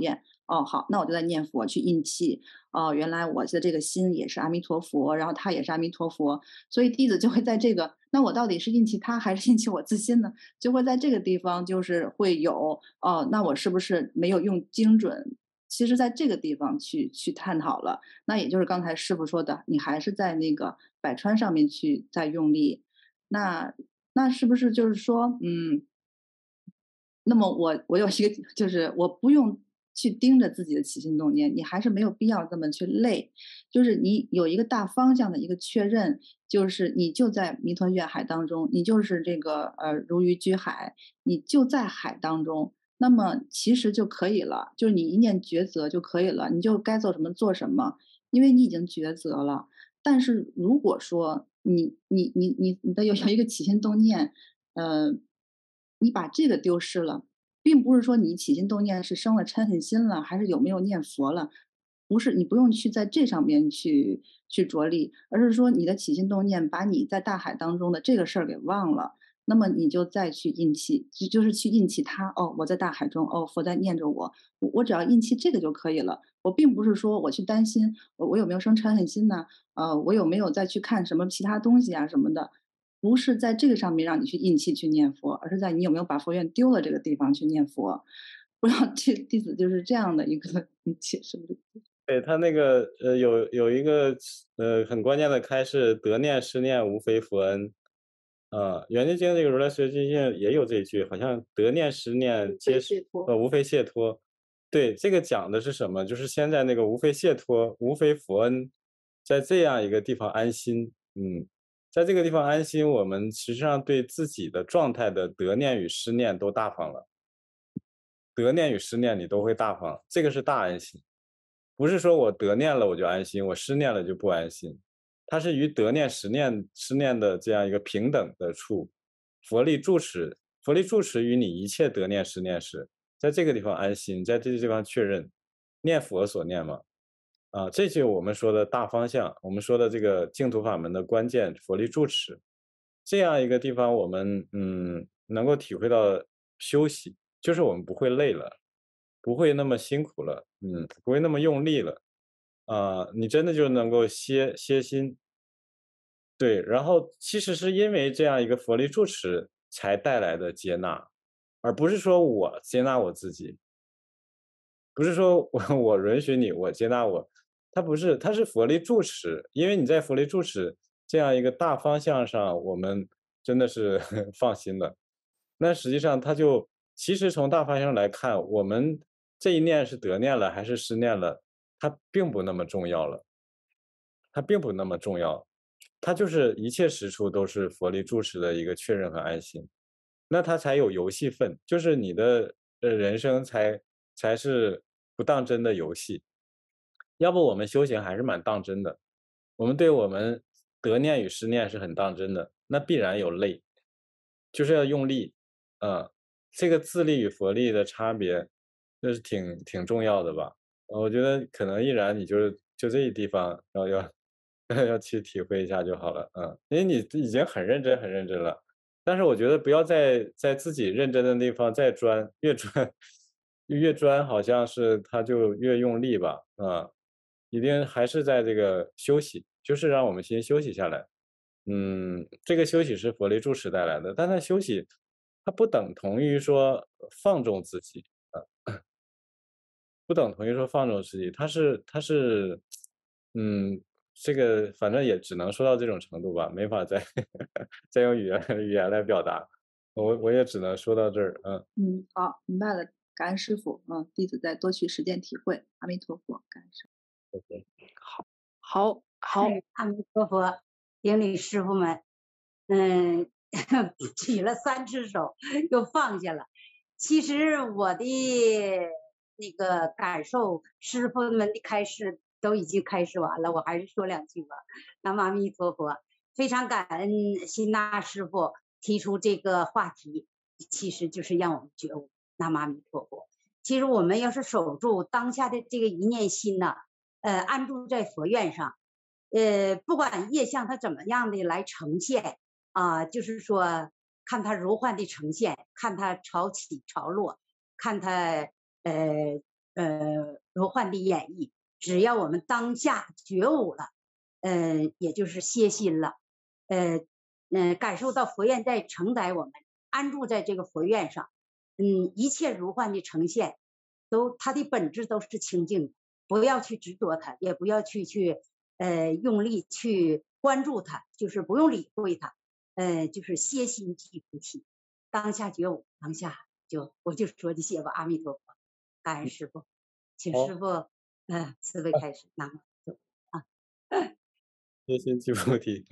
哦，好，那我就在念佛去印气。哦，原来我的这个心也是阿弥陀佛，然后他也是阿弥陀佛，所以弟子就会在这个，那我到底是印气他还是印气我自心呢？就会在这个地方就是会有，哦，那我是不是没有用精准？其实在这个地方去去探讨了，那也就是刚才师傅说的，你还是在那个百川上面去在用力，那那是不是就是说，嗯，那么我我有一个就是我不用去盯着自己的起心动念，你还是没有必要这么去累。就是你有一个大方向的一个确认，就是你就在弥陀愿海当中，你就是这个呃如鱼居海，你就在海当中，那么其实就可以了，就是你一念抉择就可以了，你就该做什么做什么，因为你已经抉择了。但是如果说你你你你你的有有一个起心动念，呃，你把这个丢失了，并不是说你起心动念是生了嗔恨心了，还是有没有念佛了，不是，你不用去在这上面去去着力，而是说你的起心动念把你在大海当中的这个事儿给忘了，那么你就再去印气，就就是去印气它。哦，我在大海中，哦，佛在念着我，我我只要印气这个就可以了。我并不是说我去担心我我有没有生嗔恨心呢？呃，我有没有再去看什么其他东西啊什么的，不是在这个上面让你去印气去念佛，而是在你有没有把佛愿丢了这个地方去念佛。不知道这弟子就是这样的一个理解，是不是？ 对，他那个呃有有一个呃很关键的开示，得念失念无非佛恩。啊，《圆觉经》这个如来随觉经也有这一句，好像得念失念皆是呃无非解脱。对，这个讲的是什么？就是现在那个无非解脱，无非佛恩，在这样一个地方安心。嗯，在这个地方安心，我们实际上对自己的状态的得念与失念都大方了。得念与失念你都会大方，这个是大安心。不是说我得念了我就安心，我失念了就不安心。它是与得念、失念、失念的这样一个平等的处。佛力住持，佛力住持于你一切得念、失念时，在这个地方安心，在这个地方确认，念佛所念嘛。啊，这就是我们说的大方向，我们说的这个净土法门的关键，佛力住持。这样一个地方，我们嗯能够体会到休息，就是我们不会累了，不会那么辛苦了，嗯，不会那么用力了。啊，你真的就能够歇歇心。对，然后其实是因为这样一个佛力住持才带来的接纳，而不是说我接纳我自己，不是说我我允许你，我接纳我，它不是，它是佛力住持，因为你在佛力住持这样一个大方向上，我们真的是放心了。那实际上它就其实从大方向来看，我们这一念是得念了还是失念了，它并不那么重要了，它并不那么重要，它就是一切时处都是佛力住持的一个确认和安心，那它才有游戏份，就是你的呃人生才才是不当真的游戏。要不我们修行还是蛮当真的，我们对我们得念与失念是很当真的，那必然有累，就是要用力。啊，这个自力与佛力的差别，这是挺挺重要的吧。呃我觉得可能毅然你就是就这一地方要要要去体会一下就好了。嗯，因为你已经很认真很认真了，但是我觉得不要在在自己认真的地方再钻，越钻越钻好像是他就越用力吧。啊，一定还是在这个休息，就是让我们先休息下来。嗯，这个休息是佛力住持带来的，但它休息它不等同于说放纵自己。不等同于说放纵自己，它是它是，嗯，这个反正也只能说到这种程度吧，没法再再用语言语言来表达，我我也只能说到这儿。嗯。 嗯，好，明白了，感恩师傅，嗯，弟子再多去实践体会，阿弥陀佛，感恩师父。 OK。 好好， 是阿弥陀佛，顶礼师傅们，嗯，举了三只手又放下了。其实我的那个感受，师傅们的开示都已经开示完了，我还是说两句吧。南无阿弥陀佛，非常感恩辛纳师傅提出这个话题，其实就是让我们觉悟。南无阿弥陀佛。其实我们要是守住当下的这个一念心呢，呃，安住在佛愿上，呃，不管业相它怎么样的来呈现啊、呃，就是说看它如幻的呈现，看它潮起潮落，看它呃呃罗汉的演绎，只要我们当下觉悟了，呃，也就是歇心了，呃，呃，感受到佛愿在承载我们，安住在这个佛愿上，嗯，一切如幻的呈现，都它的本质都是清净的，不要去执着它，也不要去去呃用力去关注它，就是不用理会它，呃，就是歇心即菩提，当下觉悟，当下就我就说这些吧，阿弥陀佛，感恩师父，请好， 师父呃慈悲开始，南无啊。 歇心即菩提。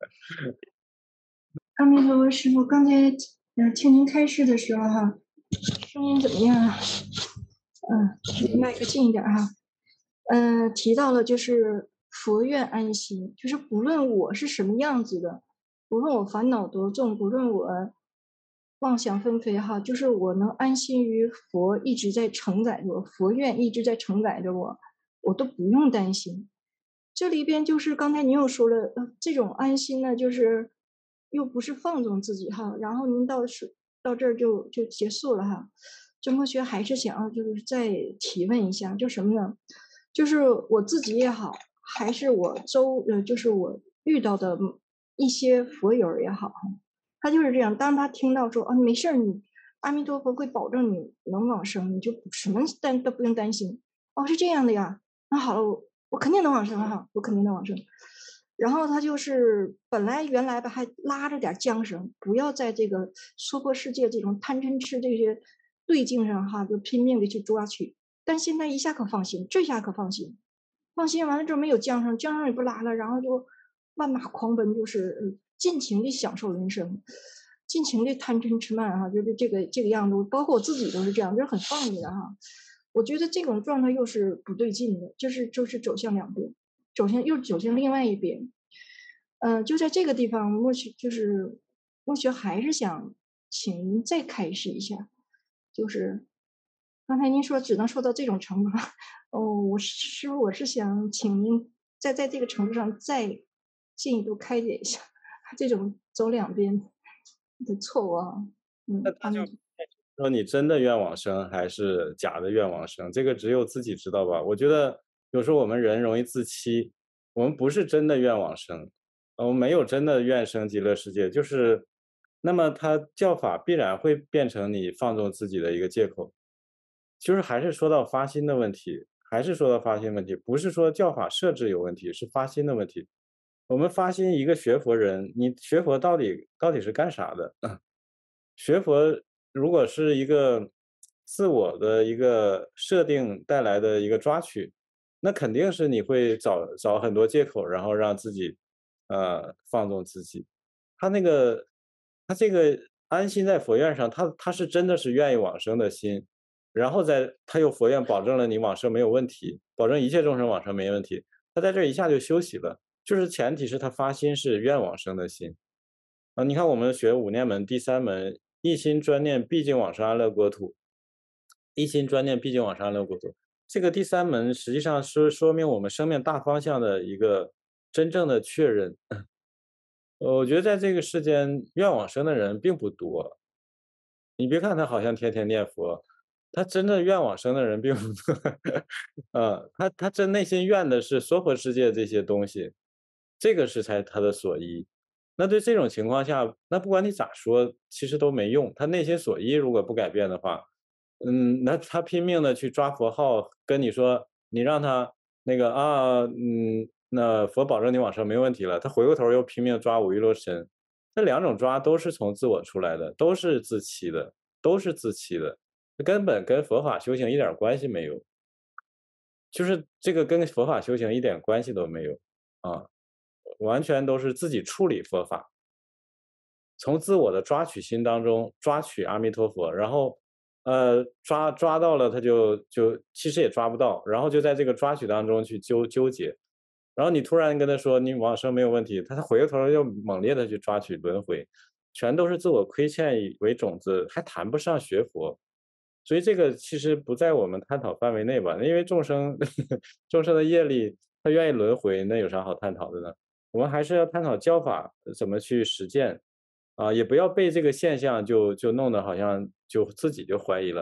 阿弥陀佛，师傅，刚才呃听您开示的时候哈，声音怎么样啊？嗯，离麦克近一点哈。呃，提到了就是佛愿安心，就是不论我是什么样子的，不论我烦恼多重，不论我妄想纷飞哈，就是我能安心于佛一直在承载着我，佛愿一直在承载着我，我都不用担心。这里边就是刚才您又说了，呃，这种安心呢，就是又不是放纵自己哈。然后您到是到这儿就就结束了哈。郑同学还是想要就是再提问一下，就什么呢？就是我自己也好，还是我周呃，就是我遇到的一些佛友也好，他就是这样。当他听到说啊，没事儿，你阿弥陀佛会保证你能往生，你就什么担都不用担心。哦，是这样的呀。那好了，我我肯定能往生哈，我肯定能往生。然后他就是本来原来吧还拉着点缰绳，不要在这个娑婆世界这种贪嗔痴这些对境上哈，就拼命的去抓取。但现在一下可放心，这下可放心，放心完了之后没有缰绳，缰绳也不拉了，然后就万马狂奔，就是尽情的享受人生，尽情的贪嗔痴慢哈，就是这个这个样子。包括我自己都是这样，就是很放逸的哈。我觉得这种状态又是不对劲的，就是就是走向两边，走向又走向另外一边。嗯、呃，就在这个地方，莫许就是莫许还是想请您再开示一下，就是刚才您说只能说到这种程度，哦，我是我是想请您再在这个程度上再进一步开解一下这种走两边的错误啊。 那嗯， 他就说你真的愿往生还是假的愿往生，这个只有自己知道吧。我觉得有时候我们人容易自欺，我们不是真的愿往生，我们没有真的愿生极乐世界，就是那么他教法必然会变成你放纵自己的一个借口。就是还是说到发心的问题，还是说到发心问题，不是说教法设置有问题，是发心的问题。我们发心一个学佛人，你学佛到底到底是干啥的？学佛如果是一个自我的一个设定带来的一个抓取，那肯定是你会找找很多借口，然后让自己呃放纵自己。他那个他这个安心在佛愿上，他他是真的是愿意往生的心，然后在他又佛愿保证了你往生没有问题，保证一切众生往生没问题，他在这一下就休息了，就是前提是他发心是愿往生的心。啊，你看我们学五念门第三门，一心专念毕竟往生安乐国土，一心专念毕竟往生安乐国土。这个第三门实际上是说明我们生命大方向的一个真正的确认。我觉得在这个世间，愿往生的人并不多。你别看他好像天天念佛，他真的愿往生的人并不多。呃，他他真内心愿的是娑婆世界这些东西，这个是才他的所依。那对这种情况下，那不管你咋说，其实都没用。他内心所依如果不改变的话，嗯，那他拼命的去抓佛号，跟你说，你让他那个啊，嗯，那佛保证你往生没问题了，他回过头又拼命抓五欲罗尘，这两种抓都是从自我出来的，都是自欺的，都是自欺的，根本跟佛法修行一点关系没有，就是这个跟佛法修行一点关系都没有啊，完全都是自己处理佛法，从自我的抓取心当中抓取阿弥陀佛，然后呃抓抓到了他就就其实也抓不到，然后就在这个抓取当中去纠纠结，然后你突然跟他说你往生没有问题，他他回过头又猛烈的去抓取轮回，全都是自我亏欠为种子，还谈不上学佛。所以这个其实不在我们探讨范围内吧，因为众生众生的业力，他愿意轮回，那有啥好探讨的呢？我们还是要探讨教法怎么去实践，啊，也不要被这个现象就就弄得好像就自己就怀疑了。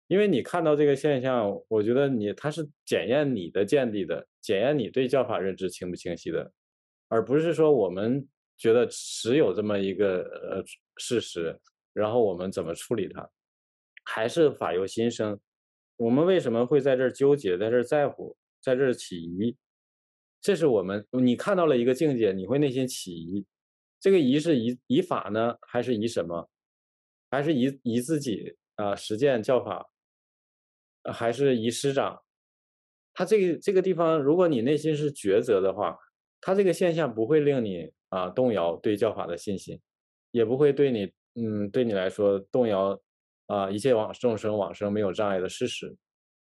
因为你看到这个现象，我觉得你它是检验你的见地的，检验你对教法认知清不清晰的，而不是说我们觉得只有这么一个呃事实，然后我们怎么处理它，还是法由心生。我们为什么会在这儿纠结，在这儿在乎，在这儿起疑？这是我们你看到了一个境界，你会内心起疑，这个疑是疑疑法呢，还是疑什么？还是疑疑自己啊、实践教法，呃还是疑师长？他这个这个地方，如果你内心是抉择的话，他这个现象不会令你啊动摇对教法的信心，也不会对你嗯对你来说动摇啊一切往众生往生没有障碍的事实。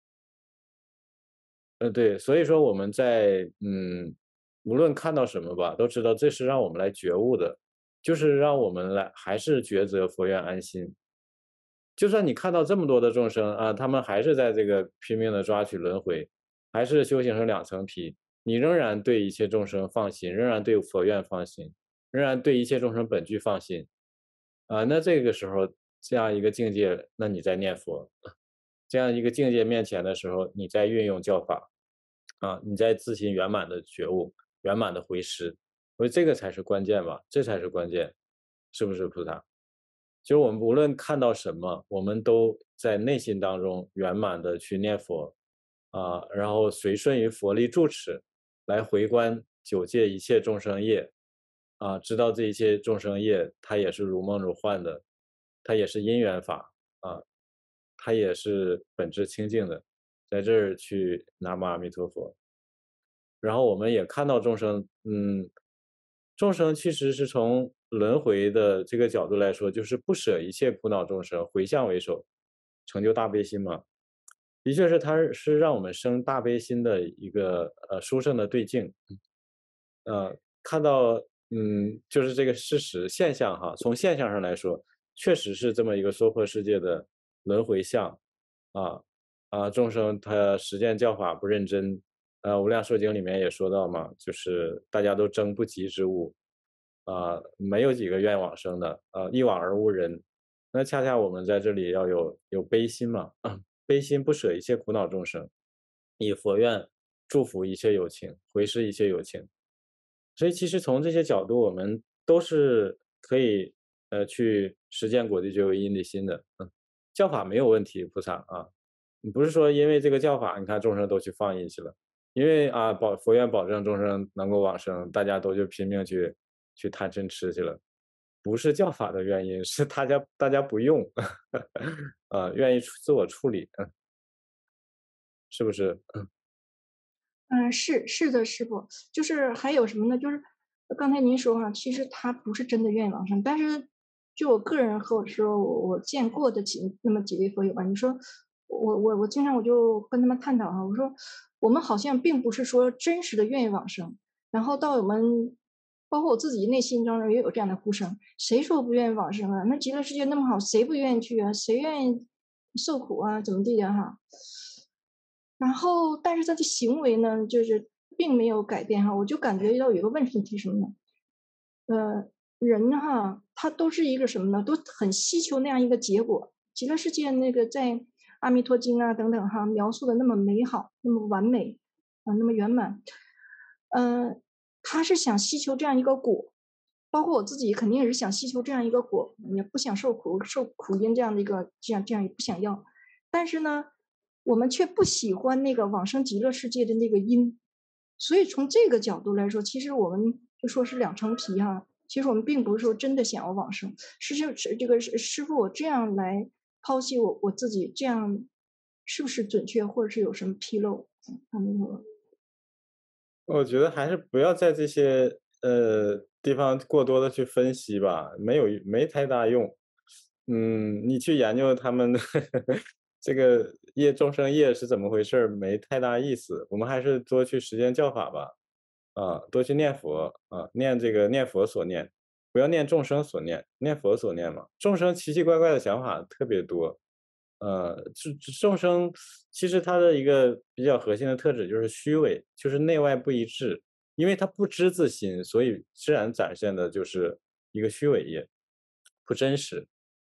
呃，对，所以说我们在嗯，无论看到什么吧，都知道这是让我们来觉悟的，就是让我们来还是抉择佛愿安心。就算你看到这么多的众生啊，他们还是在这个拼命的抓取轮回，还是修行成两层皮，你仍然对一切众生放心，仍然对佛愿放心，仍然对一切众生本具放心啊，那这个时候这样一个境界，那你在念佛，这样一个境界面前的时候，你在运用教法啊，你在自行圆满的觉悟，圆满的回师，所以这个才是关键吧，这才是关键，是不是菩萨？就是我们无论看到什么，我们都在内心当中圆满的去念佛，啊，然后随顺于佛力住持，来回观九界一切众生业，啊，知道这一切众生业，它也是如梦如幻的，它也是因缘法啊，它也是本质清净的，在这儿去南无阿弥陀佛。然后我们也看到众生，嗯，众生其实是从轮回的这个角度来说，就是不舍一切苦恼众生，回向为首，成就大悲心嘛。的确是，它是让我们生大悲心的一个呃殊胜的对境。呃，看到嗯，就是这个事实现象哈，从现象上来说，确实是这么一个娑婆世界的轮回相啊啊，众生他实践教法不认真，呃，《无量寿经》里面也说到嘛，就是大家都争不及之物，啊，没有几个愿往生的，啊，一往而无人。那恰恰我们在这里要有有悲心嘛，悲心不舍一切苦恼众生，以佛愿祝福一切有情，回施一切有情。所以其实从这些角度，我们都是可以呃去实践果地觉为因地心的。嗯，教法没有问题，菩萨啊，你不是说因为这个教法，你看众生都去放逸去了，因为啊保佛愿保证众生能够往生，大家都就拼命去去贪嗔痴去了，不是教法的原因，是大家大家不用，啊，愿意自我处理，嗯，是不是？ 嗯，是是的，师傅，就是还有什么呢？就是刚才您说哈，其实他不是真的愿意往生，但是就我个人和我说我我见过的几那么几位佛友吧，你说我我我经常我就跟他们探讨哈，我说我们好像并不是说真实的愿意往生，然后到我们包括我自己内心当中也有这样的呼声，谁说不愿意往生啊？那极乐世界那么好，谁不愿意去啊？谁愿意受苦啊？怎么地的哈？然后，但是他的行为呢，就是并没有改变哈，我就感觉到有一个问题什么呢？呃，人哈，他都是一个什么呢？都很希求那样一个结果。极乐世界那个在《阿弥陀经》啊等等哈，描述的那么美好，那么完美啊，那么圆满。呃，他是想希求这样一个果，包括我自己肯定也是想希求这样一个果，也不想受苦，受苦因这样的一个这样这样也不想要。但是呢，我们却不喜欢那个往生极乐世界的那个因，所以从这个角度来说，其实我们就说是两层皮哈。其实我们并不是说真的想要往生，是是这个师傅，我这样来剖析我我自己，这样是不是准确，或者是有什么纰漏？阿弥陀佛。 我觉得还是不要在这些呃地方过多的去分析吧，没有没太大用。嗯，你去研究他们的这个业众生业是怎么回事儿，没太大意思。我们还是多去实践教法吧，啊，多去念佛啊，念这个念佛所念，不要念众生所念，念佛所念嘛。众生奇奇怪怪的想法特别多，呃，众众生其实它的一个比较核心的特质就是虚伪，就是内外不一致，因为他不知自心，所以自然展现的就是一个虚伪业，不真实。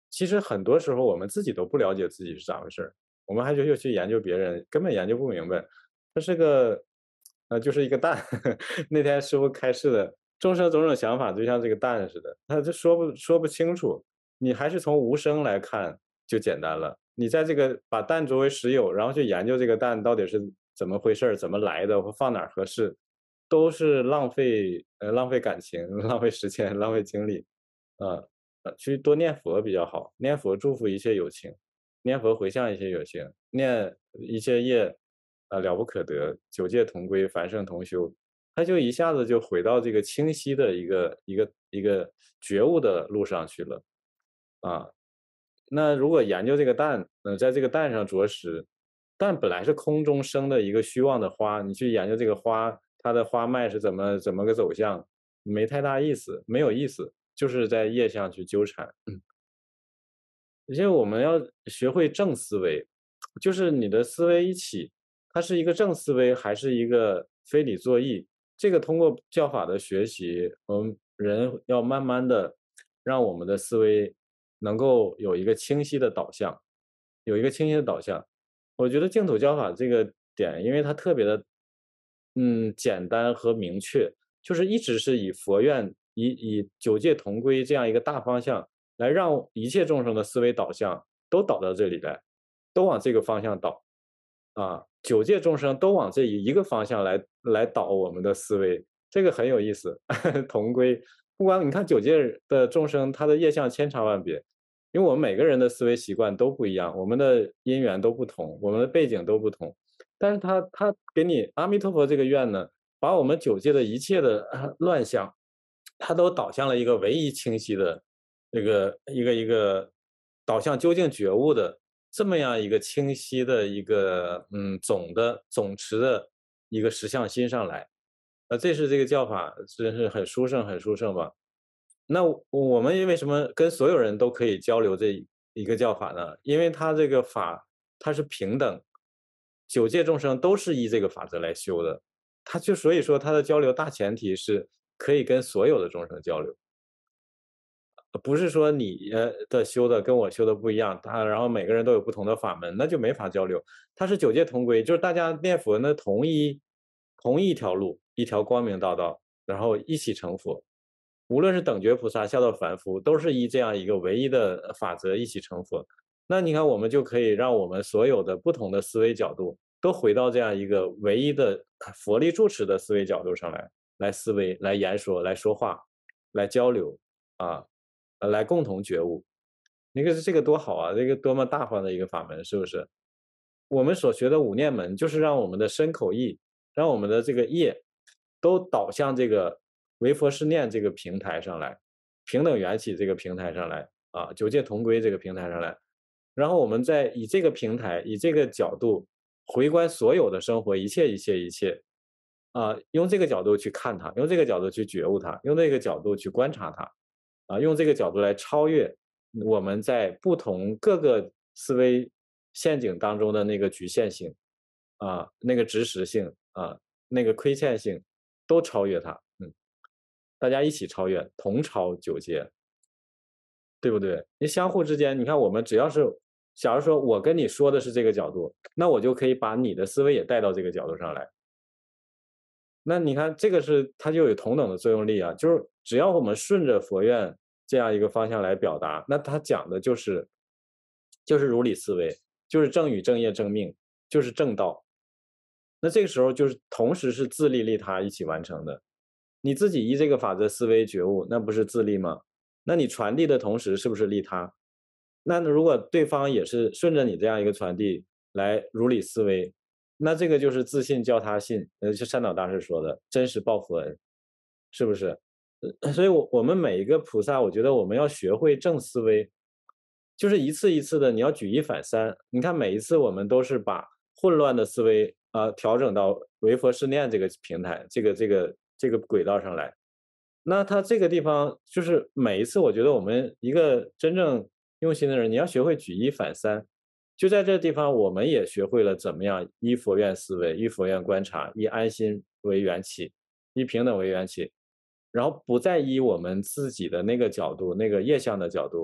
其实很多时候我们自己都不了解自己是咋回事儿，我们还就又去研究别人，根本研究不明白。它是个，呃，就是一个蛋。那天师傅开示的，众生种种想法就像这个蛋似的，他就说不说不清楚。你还是从无声来看就简单了。你在这个把蛋作为实有，然后去研究这个蛋到底是怎么回事儿、怎么来的，或放哪儿合适，都是浪费呃浪费感情、浪费时间、浪费精力。呃，呃去多念佛比较好，念佛祝福一切有情，念佛回向一切有情，念一切业，啊、了不可得，九界同归，凡圣同修，他就一下子就回到这个清晰的一个一个一个觉悟的路上去了。啊，那如果研究这个蛋，呃，在这个蛋上着实，蛋本来是空中生的一个虚妄的花，你去研究这个花，它的花脉是怎么怎么个走向，没太大意思，没有意思，就是在叶上去纠缠。嗯，而且我们要学会正思维，就是你的思维一起，它是一个正思维还是一个非理作意，这个通过教法的学习，我们人要慢慢的让我们的思维能够有一个清晰的导向，有一个清晰的导向。我觉得净土教法这个点，因为它特别的，嗯，简单和明确，就是一直是以佛愿、以以九界同归这样一个大方向，来让一切众生的思维导向都导到这里来，都往这个方向导。啊，九界众生都往这一个方向来来导我们的思维，这个很有意思。同归，不管你看九界的众生，他的业相千差万别，因为我们每个人的思维习惯都不一样，我们的因缘都不同，我们的背景都不同，但是他他给你阿弥陀佛这个愿呢，把我们九界的一切的啊乱象，它都导向了一个唯一清晰的这个一个一个导向究竟觉悟的这么样一个清晰的一个嗯总的总持的一个实相心上来。呃，这是这个教法真是很殊胜很殊胜吧。那我我们为什么跟所有人都可以交流这一个教法呢？因为它这个法它是平等，九界众生都是依这个法则来修的，它就所以说它的交流大前提是可以跟所有的众生交流。不是说你呃的修的跟我修的不一样，他然后每个人都有不同的法门，那就没法交流。它是九界同归，就是大家念佛呢同一同一条路，一条光明道道，然后一起成佛。无论是等觉菩萨下到凡夫，都是依这样一个唯一的法则一起成佛。那你看，我们就可以让我们所有的不同的思维角度，都回到这样一个唯一的佛力住持的思维角度上来，来思维，来言说，来说话，来交流啊。呃，来共同觉悟。你看这个多好啊，这个多么大方的一个法门，是不是？我们所学的五念门，就是让我们的身口意，让我们的这个业，都导向这个唯佛是念这个平台上来，平等缘起这个平台上来啊，九界同归这个平台上来。然后我们再以这个平台，以这个角度回观所有的生活，一切一切一切，啊，用这个角度去看它，用这个角度去觉悟它，用这个角度去观察它。啊，用这个角度来超越我们在不同各个思维陷阱当中的那个局限性，啊，那个执实性，啊，那个亏欠性，都超越它。嗯，大家一起超越，同超九界，对不对？你相互之间，你看我们只要是，假如说我跟你说的是这个角度，那我就可以把你的思维也带到这个角度上来。那你看，这个是它就有同等的作用力啊，就是只要我们顺着佛愿这样一个方向来表达，那它讲的就是就是如理思维，就是正语正业正命，就是正道。那这个时候就是同时是自利利他一起完成的。你自己依这个法则思维觉悟，那不是自利吗？那你传递的同时是不是利他？那如果对方也是顺着你这样一个传递来如理思维，那这个就是自信教他信，呃，是善导大师说的真实报佛恩，是不是？呃所以我，我们每一个菩萨，我觉得我们要学会正思维，就是一次一次的，你要举一反三。你看，每一次我们都是把混乱的思维啊、呃、调整到唯佛是念这个平台，这个这个这个轨道上来。那他这个地方就是每一次，我觉得我们一个真正用心的人，你要学会举一反三。就在这地方，我们也学会了怎么样依佛愿思维，依佛愿观察，以安心为缘起，以平等为缘起，然后不再依我们自己的那个角度、那个业相的角度，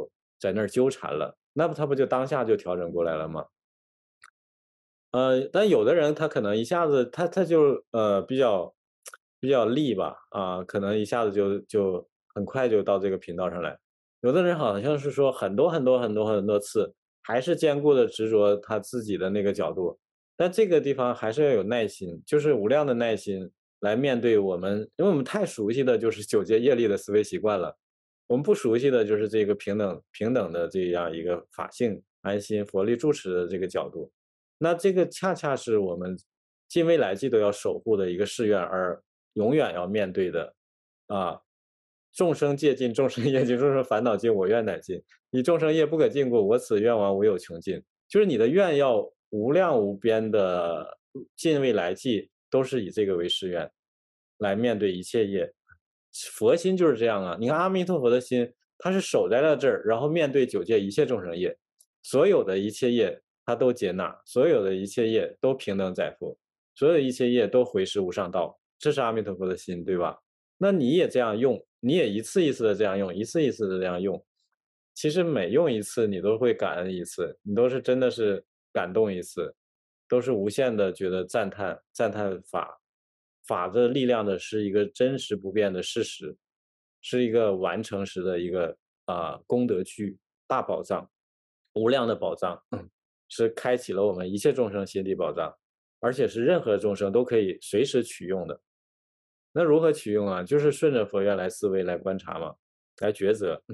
在那儿纠缠了，那不他不就当下就调整过来了吗？呃，但有的人他可能一下子他他就呃比较比较利吧，啊，可能一下子就就很快就到这个频道上来。有的人好像是说很多很多很多很多次，还是坚固的执着他自己的那个角度，但这个地方还是要有耐心，就是无量的耐心来面对我们，因为我们太熟悉的就是九界业力的思维习惯了，我们不熟悉的就是这个平等平等的这样一个法性安心佛力住持的这个角度。那这个恰恰是我们近未来际都要守护的一个誓愿，而永远要面对的啊！众生戒尽，众生业尽，众生烦恼尽，我愿乃尽。你众生业不可尽故，我此愿望无有穷尽。就是你的愿要无量无边的近未来际，都是以这个为誓愿，来面对一切业。佛心就是这样啊！你看阿弥陀佛的心，他是守在了这儿，然后面对九界一切众生业，所有的一切业。他都接纳，所有的一切业都平等载福，所有的一切业都回师无上道，这是阿弥陀佛的心，对吧？那你也这样用，你也一次一次的这样用，一次一次的这样用，其实每用一次，你都会感恩一次，你都是真的是感动一次，都是无限的觉得赞叹，赞叹法，法的力量的是一个真实不变的事实，是一个完成时的一个啊、呃、功德具大宝藏，无量的宝藏。嗯是开启了我们一切众生心地宝藏，而且是任何众生都可以随时取用的。那如何取用啊？就是顺着佛愿来思维、来观察嘛，来抉择。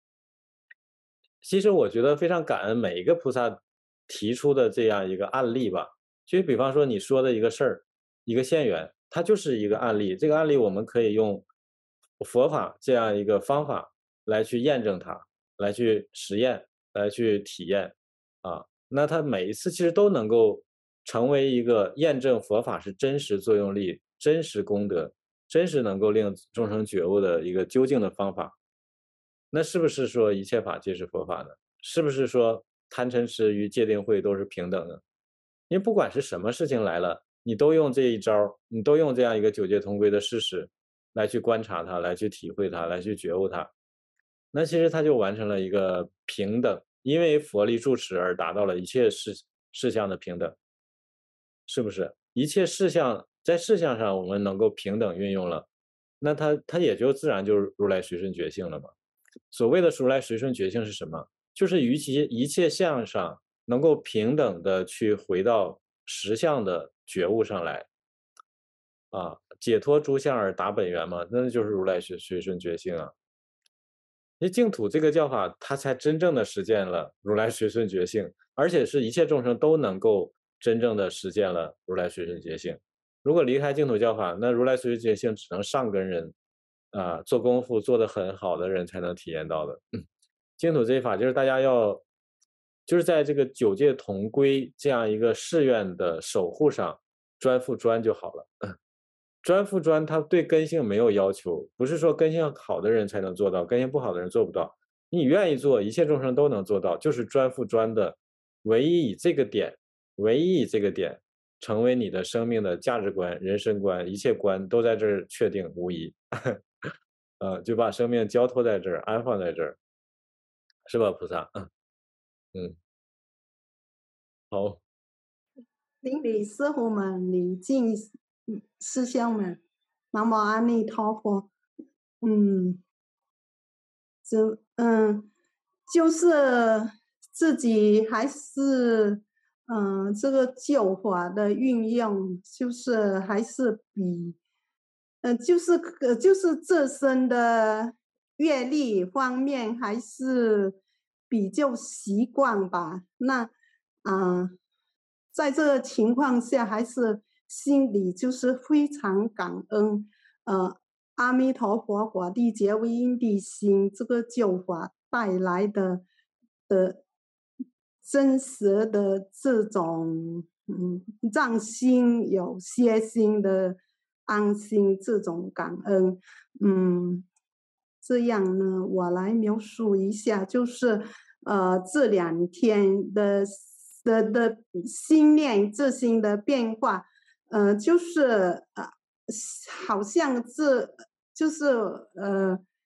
其实我觉得非常感恩每一个菩萨提出的这样一个案例吧。就比方说你说的一个事儿，一个现缘，它就是一个案例。这个案例我们可以用佛法这样一个方法来去验证它，来去实验，来去体验啊。那它每一次其实都能够成为一个验证佛法是真实作用力、真实功德、真实能够令众生觉悟的一个究竟的方法。那是不是说一切法皆是佛法呢？是不是说贪嗔痴与戒定慧都是平等的？因为不管是什么事情来了，你都用这一招，你都用这样一个九界同归的事实来去观察它，来去体会它，来去觉悟它。那其实它就完成了一个平等。因为佛力住持而达到了一切事事项的平等，是不是？一切事项在事项上我们能够平等运用了，那它它也就自然就是如来随顺觉性了嘛。所谓的如来随顺觉性是什么？就是于其一切相上能够平等的去回到实相的觉悟上来，啊，解脱诸相而达本源嘛，那就是如来随随顺觉性啊。因为净土这个教法，它才真正的实践了如来随顺觉性，而且是一切众生都能够真正的实践了如来随顺觉性。如果离开净土教法，那如来随顺觉性只能上根人啊，做功夫做得很好的人才能体验到的。嗯、净土这一法就是大家要，就是在这个九界同归这样一个誓愿的守护上专复专就好了。嗯专复专，它对根性没有要求，不是说根性好的人才能做到，根性不好的人做不到。你愿意做，一切众生都能做到，就是专复专的，唯一以这个点，唯一以这个点，成为你的生命的价值观、人生观，一切观都在这儿确定无疑。呃，就把生命交托在这儿，安放在这儿，是吧，菩萨？嗯，好。 邻里师傅们，礼敬师兄们，南无阿弥陀佛。嗯，就嗯，就是自己还是嗯，这个教法的运用，就是还是比嗯，就是呃，就是自身的阅历方面还是比较习惯吧。那啊、呃在这个情况下，还是心里就是非常感恩，呃，阿弥陀佛法地觉为因地心这个教法带来的的真实的这种，嗯，让心有些心的安心，这种感恩，嗯，这样呢，我来描述一下，就是呃这两天的。的的心念自心的变化，呃，就是呃，好像这就是呃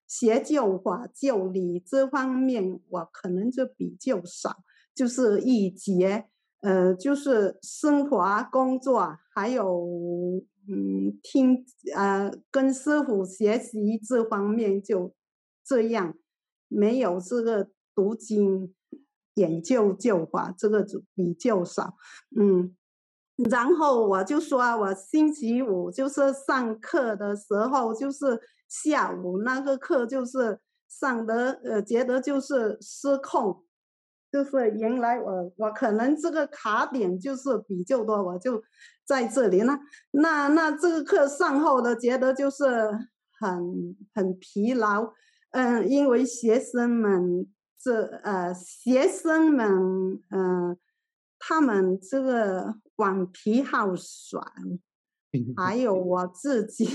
学救法救理这方面，我可能就比较少，就是一节，呃，就是生活工作，还有嗯听呃跟师傅学习这方面就这样，没有这个读经研究救法，这个就比较少，嗯。然后我就说，我星期五就是上课的时候，就是下午那个课，就是上的呃，觉得就是失控，就是原来我我可能这个卡点就是比较多，我就在这里呢。那那这个课上后的觉得就是很很疲劳，嗯，因为学生们这呃学生们嗯。呃他们这个顽皮好耍，还有我自己，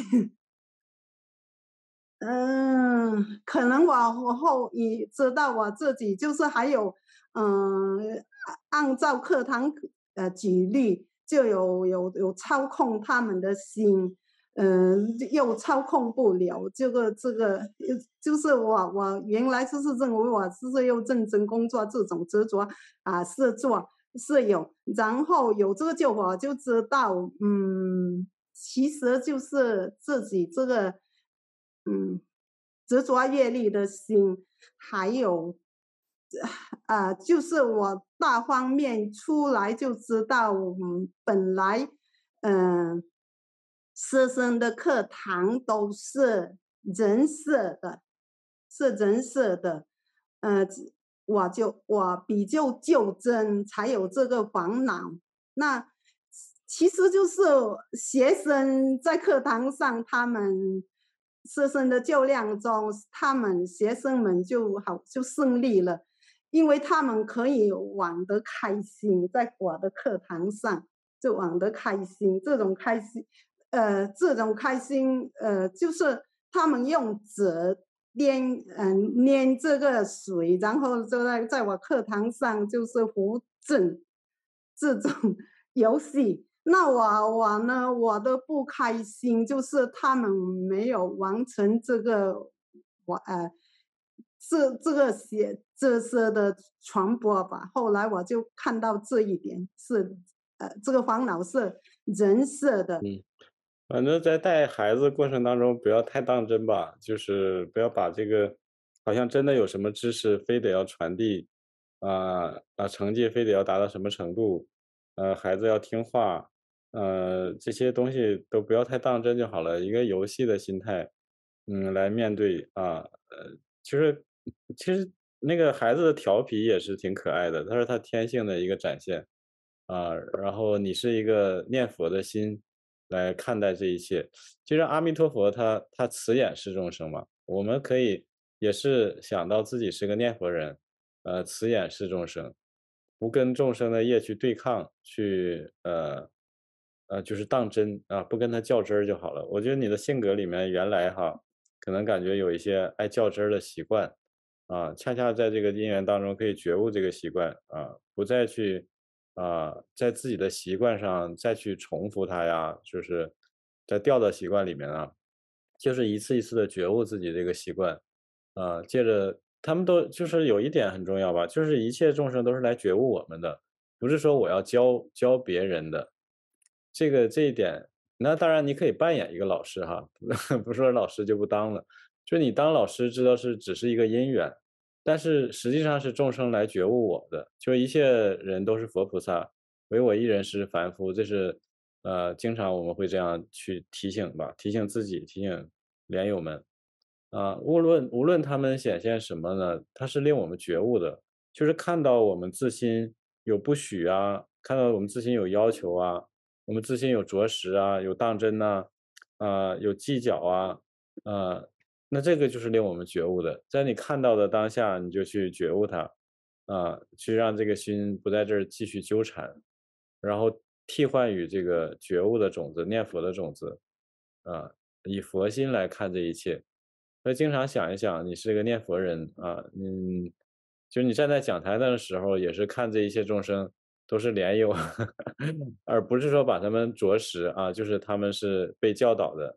嗯，可能我我后也知道我自己就是还有，嗯，按照课堂呃举例，就有有有操控他们的心，嗯，又操控不了，这个这个就是我我原来就是认为我就是要认真工作这种执着啊是做。是有，然后有这个救法就知道，嗯，其实就是自己这个，嗯，执着业力的心，还有，啊、呃，就是我大方面出来就知道，嗯，本来，嗯、呃，师生的课堂都是人设的，是人设的，呃。我就我比较较真，才有这个烦恼。那其实就是学生在课堂上，他们师生的较量中，他们学生们就好就胜利了，因为他们可以玩得开心，在我的课堂上就玩得开心，这种开心，呃，这种开心，呃，就是他们用纸。捏嗯捏这个水，然后就在在我课堂上就是扶正这种游戏。那我我呢，我的不开心就是他们没有完成这个我呃这这个写这些的传播吧。后来我就看到这一点是呃这个烦恼是人设的。 嗯。反正在带孩子过程当中不要太当真吧，就是不要把这个好像真的有什么知识非得要传递，啊、啊，成绩非得要达到什么程度，呃，孩子要听话，呃，这些东西都不要太当真就好了，一个游戏的心态，嗯，来面对啊，呃，其实其实那个孩子的调皮也是挺可爱的，他是他天性的一个展现。啊，然后你是一个念佛的心来看待这一切。其实阿弥陀佛他他慈眼视众生嘛，我们可以也是想到自己是个念佛人，呃，慈眼视众生，不跟众生的业去对抗，去呃呃就是当真啊，不跟他较真儿就好了。我觉得你的性格里面原来哈，可能感觉有一些爱较真儿的习惯，啊，恰恰在这个因缘当中可以觉悟这个习惯啊，不再去啊，在自己的习惯上再去重复它呀，就是在掉的习惯里面啊，就是一次一次的觉悟自己这个习惯，啊，借着他们都就是有一点很重要吧，就是一切众生都是来觉悟我们的，不是说我要教教别人的。这个这一点，那当然你可以扮演一个老师哈，不是说老师就不当了，就你当老师知道是只是一个因缘，但是实际上是众生来觉悟我的，就一切人都是佛菩萨，唯我一人是凡夫，这是呃，经常我们会这样去提醒吧，提醒自己，提醒莲友们。啊，无论无论他们显现什么呢，它是令我们觉悟的，就是看到我们自心有不许啊，看到我们自心有要求啊，我们自心有着实啊，有当真呐、啊，有计较啊，啊，那这个就是令我们觉悟的，在你看到的当下，你就去觉悟它，啊，去让这个心不在这儿继续纠缠，然后替换于这个觉悟的种子、念佛的种子，啊，以佛心来看这一切。所以经常想一想，你是个念佛人啊，嗯，就是你站在讲台的时候，也是看这一切众生都是莲友，而不是说把他们着实啊，就是他们是被教导的，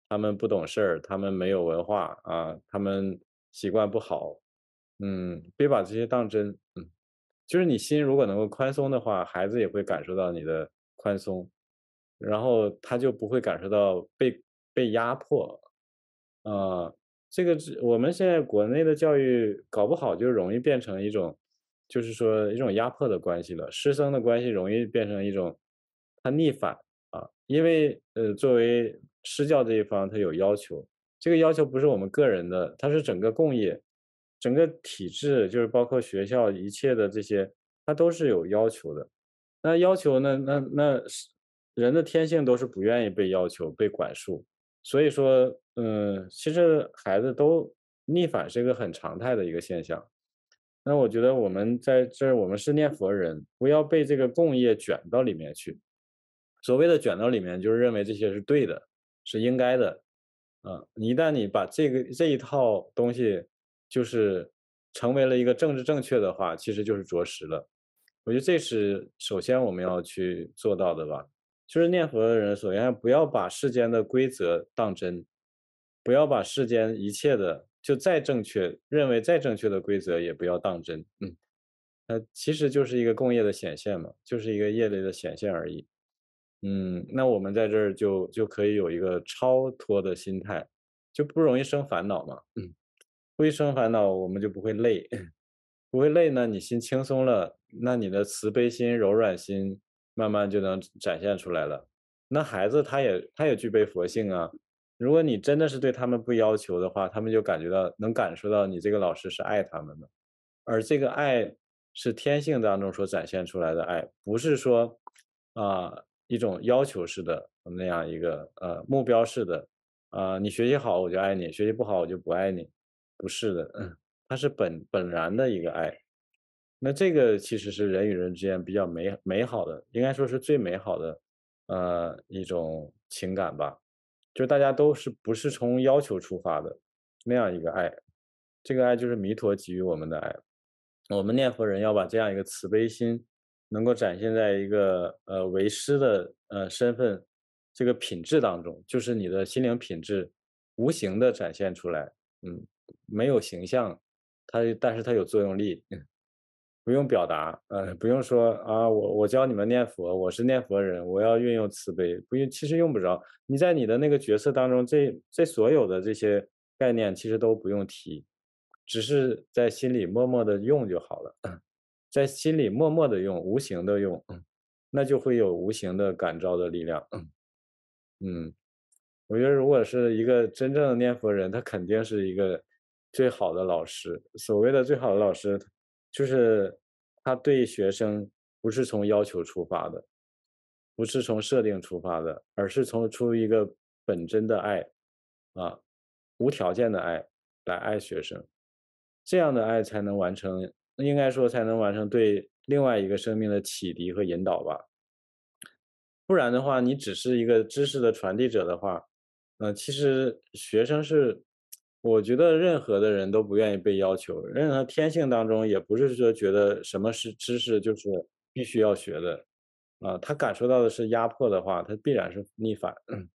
他们不懂事儿，他们没有文化啊，他们习惯不好，嗯，别把这些当真，嗯，就是你心如果能够宽松的话，孩子也会感受到你的宽松，然后他就不会感受到被被压迫，啊，这个是我们现在国内的教育搞不好就容易变成一种，就是说一种压迫的关系了，师生的关系容易变成一种他逆反啊，因为呃，作为施教这一方，他有要求，这个要求不是我们个人的，它是整个共业，整个体制，就是包括学校一切的这些，它都是有要求的。那要求呢，那那是人的天性都是不愿意被要求、被管束，所以说，嗯，其实孩子都逆反是一个很常态的一个现象。那我觉得我们在这儿，我们是念佛人，不要被这个共业卷到里面去。所谓的卷到里面，就是认为这些是对的，是应该的。啊，一旦你把这个这一套东西，就是成为了一个政治正确的话，其实就是着实了。我觉得这是首先我们要去做到的吧。就是念佛的人，首先不要把世间的规则当真，不要把世间一切的就再正确，认为再正确的规则也不要当真。嗯，那其实就是一个共业的显现嘛，就是一个业力的显现而已。嗯，那我们在这儿就就可以有一个超脱的心态，就不容易生烦恼嘛。嗯，不一生烦恼，我们就不会累，不会累呢，你心轻松了，那你的慈悲心、柔软心慢慢就能展现出来了。那孩子他也他也具备佛性啊，如果你真的是对他们不要求的话，他们就感觉到能感受到你这个老师是爱他们的，而这个爱是天性当中所展现出来的爱，不是说啊、一种要求式的那样一个呃目标式的啊、你学习好我就爱你，学习不好我就不爱你，不是的，嗯，它是本本然的一个爱。那这个其实是人与人之间比较美美好的，应该说是最美好的，呃，一种情感吧。就大家都是不是从要求出发的那样一个爱，这个爱就是弥陀给予我们的爱。我们念佛人要把这样一个慈悲心，能够展现在一个呃为师的呃身份这个品质当中，就是你的心灵品质无形的展现出来，嗯，没有形象，它但是它有作用力，不用表达，呃，不用说啊，我我教你们念佛，我是念佛人，我要运用慈悲，不用，其实用不着。你在你的那个角色当中，这这所有的这些概念其实都不用提，只是在心里默默的用就好了，在心里默默的用，无形的用，嗯，那就会有无形的感召的力量，嗯。嗯，我觉得如果是一个真正的念佛人，他肯定是一个最好的老师。所谓的最好的老师，就是他对学生不是从要求出发的，不是从设定出发的，而是从出于一个本真的爱，啊，无条件的爱来爱学生，这样的爱才能完成，应该说才能完成对另外一个生命的启迪和引导吧。不然的话，你只是一个知识的传递者的话，呃，其实学生是我觉得任何的人都不愿意被要求，任何天性当中也不是说觉得什么是知识就是必须要学的，啊，他感受到的是压迫的话，他必然是逆反，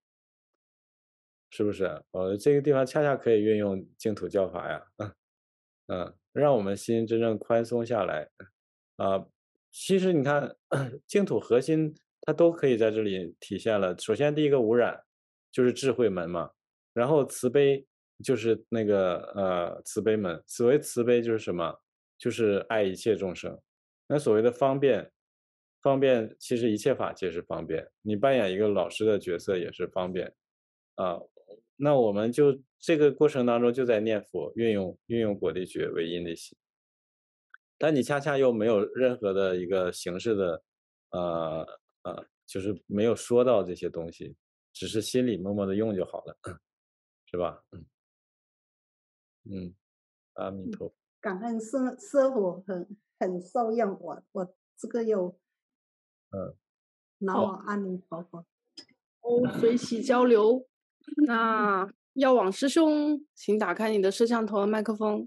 是不是？呃，这个地方恰恰可以运用净土教法呀，嗯，让我们心真正宽松下来。啊，其实你看净土核心它都可以在这里体现了。首先第一个无染，就是智慧门嘛，然后慈悲就是那个呃慈悲门。所谓慈悲就是什么？就是爱一切众生。那所谓的方便，方便其实一切法皆是方便。你扮演一个老师的角色也是方便啊。那我们就这个过程当中就在念佛，运用运用果地觉为因的心。但你恰恰又没有任何的一个形式的，呃呃，就是没有说到这些东西，只是心里默默的用就好了，是吧？嗯嗯，阿弥陀佛。 感恩师师傅很很受用，我我这个有， 嗯， 南无阿弥陀佛。 哦，随喜交流。那药王师兄，请打开你的摄像头和麦克风。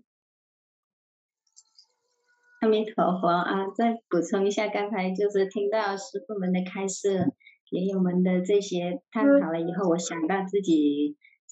阿弥陀佛啊！再补充一下，刚才就是听到师父们的开示，爷爷们的这些探讨了以后，我想到自己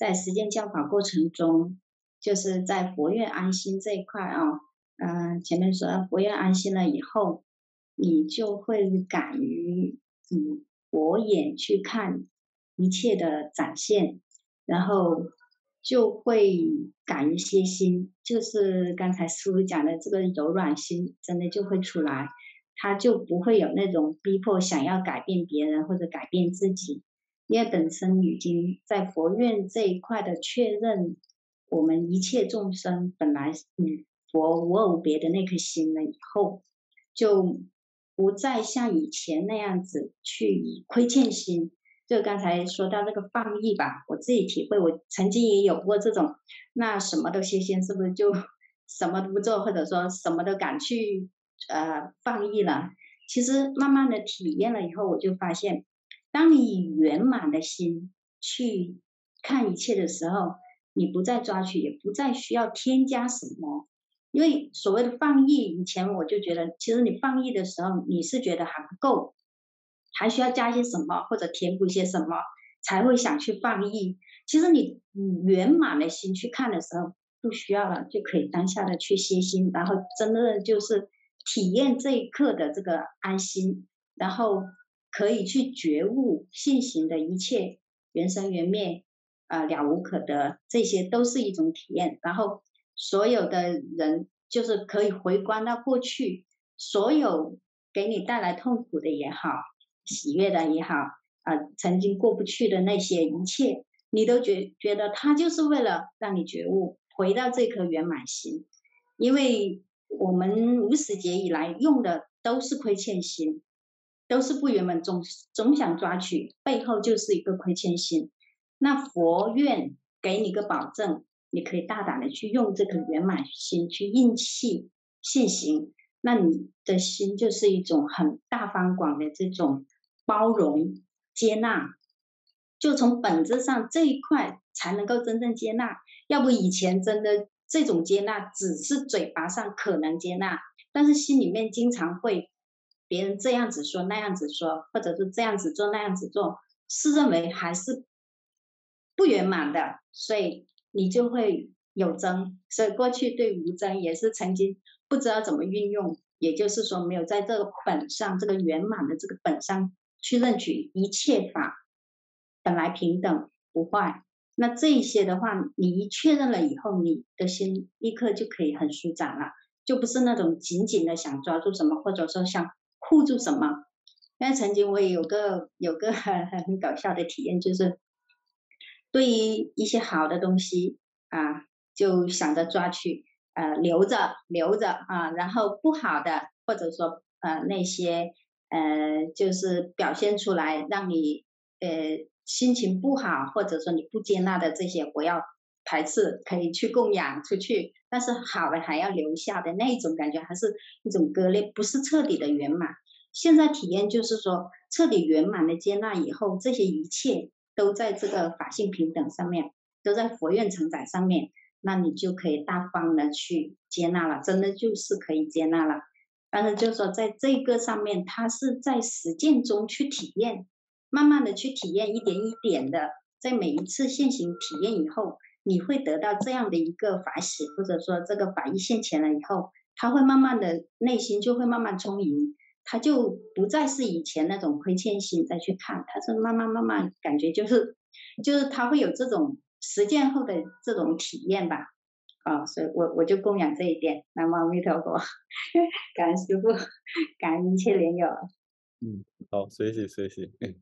在实践教法过程中，就是在佛愿安心这一块啊，嗯、呃，前面说佛愿安心了以后，你就会敢于以佛眼去看一切的展现，然后就会敢于歇心，就是刚才师父讲的这个柔软心，真的就会出来，他就不会有那种逼迫想要改变别人或者改变自己，因为本身已经在佛院这一块的确认，我们一切众生本来与佛无二无别的那颗心了以后，就不再像以前那样子去以亏欠心。就刚才说到这个放逸吧，我自己体会，我曾经也有过这种，那什么都歇心，是不是就什么都不做，或者说什么都敢去呃放逸了？其实慢慢的体验了以后，我就发现，当你以圆满的心去看一切的时候，你不再抓取，也不再需要添加什么。因为所谓的放逸，以前我就觉得，其实你放逸的时候，你是觉得还不够，还需要加一些什么，或者填补一些什么，才会想去放逸。其实你圆满的心去看的时候，不需要了，就可以当下的去歇心，然后真的就是体验这一刻的这个安心，然后可以去觉悟现行的一切缘生缘灭，呃，了无可得，这些都是一种体验。然后所有的人就是可以回观到过去，所有给你带来痛苦的也好，喜悦的也好，啊、呃，曾经过不去的那些一切，你都觉觉得它就是为了让你觉悟，回到这颗圆满心。因为我们无始劫以来用的都是亏欠心，都是不圆满，总总想抓取，背后就是一个亏欠心。那佛愿给你个保证，你可以大胆的去用这个圆满心去应气现行，那你的心就是一种很大方广的这种包容接纳，就从本质上这一块才能够真正接纳。要不以前真的这种接纳只是嘴巴上可能接纳，但是心里面经常会别人这样子说那样子说，或者是这样子做那样子做，是认为还是不圆满的，所以你就会有争。所以过去对无争也是曾经不知道怎么运用，也就是说没有在这个本上，这个圆满的这个本上去认取一切法本来平等不坏。那这一些的话，你一确认了以后，你的心立刻就可以很舒展了，就不是那种紧紧的想抓住什么，或者说想护住什么。因为曾经我也有个有个很很搞笑的体验，就是对于一些好的东西啊，就想着抓去，呃，留着留着啊，然后不好的或者说呃那些呃就是表现出来让你呃心情不好，或者说你不接纳的这些，我要排斥，可以去供养出去，但是好的还要留下的那种感觉，还是一种割裂，不是彻底的圆满。现在体验就是说，彻底圆满的接纳以后，这些一切都在这个法性平等上面，都在佛愿承载上面，那你就可以大方的去接纳了，真的就是可以接纳了。但是就是说，在这个上面，它是在实践中去体验，慢慢的去体验，一点一点的，在每一次现行体验以后，你会得到这样的一个法喜，或者说这个法意现前了以后，它会慢慢的内心就会慢慢充盈。他就不再是以前那种亏欠心再去看，他是慢慢慢慢感觉就是就是他会有这种实践后的这种体验吧，啊，所以我我就供养这一点。南无阿弥陀佛，感恩师父，感恩一切莲友。 嗯，好，随喜随喜。嗯，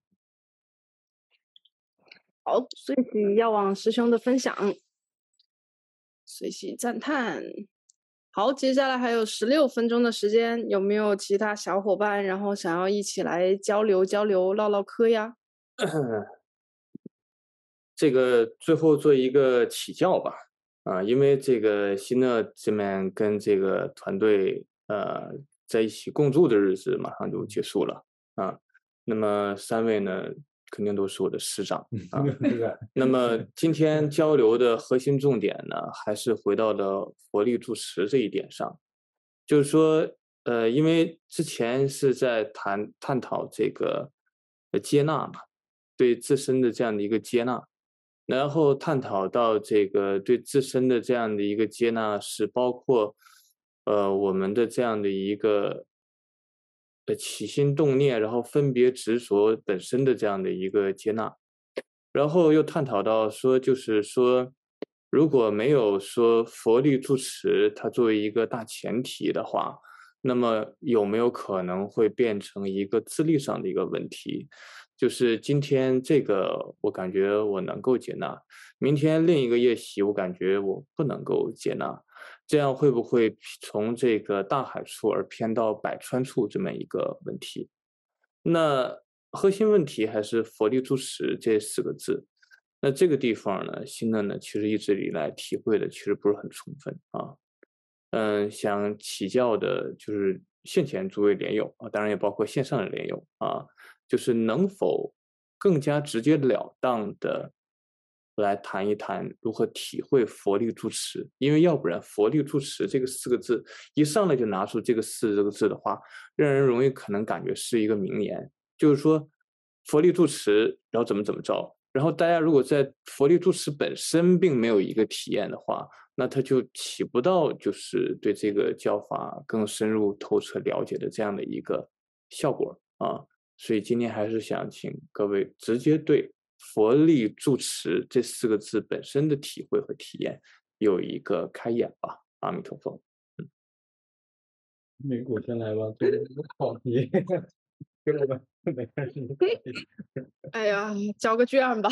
好，随喜药王师兄的分享，随喜赞叹。好，接下来还有十六分钟的时间，有没有其他小伙伴然后想要一起来交流交流唠唠嗑呀？ 这个最后做一个起教吧，啊，因为这个新的这边跟这个团队呃在一起共住的日子马上就结束了啊，那么三位呢肯定都是我的师长啊。那么今天交流的核心重点呢，还是回到了佛力住持这一点上，就是说，呃，因为之前是在谈探讨这个接纳嘛，对自身的这样的一个接纳。 然后探讨到这个对自身的这样的一个接纳，是包括呃我们的这样的一个呃起心动念，然后分别执着本身的这样的一个接纳。然后又探讨到说，就是说，如果没有说佛力住持它作为一个大前提的话，那么有没有可能会变成一个自力上的一个问题？就是今天这个我感觉我能够接纳，明天另一个夜袭我感觉我不能够接纳，这样会不会从这个大海处而偏到百川处这么一个问题？那核心问题还是佛力住持这四个字。那这个地方呢，新的呢，其实一直以来体会的其实不是很充分啊。嗯，想请教的就是现前诸位莲友啊，当然也包括线上的莲友啊，就是能否更加直截了当的来谈一谈如何体会佛力住持？因为要不然佛力住持这个四个字一上来就拿出这个四这个字的话，让人容易可能感觉是一个名言，就是说佛力住持，然后怎么怎么着。然后大家如果在佛力住持本身并没有一个体验的话，那他就起不到就是对这个教法更深入透彻了解的这样的一个效果啊。所以今天还是想请各位直接对佛力住持这四个字本身的体会和体验有一个开眼吧。阿弥陀佛。 嗯，美股先来吧，这个考题给我们每个人一个考题。 哎呀，交个卷吧。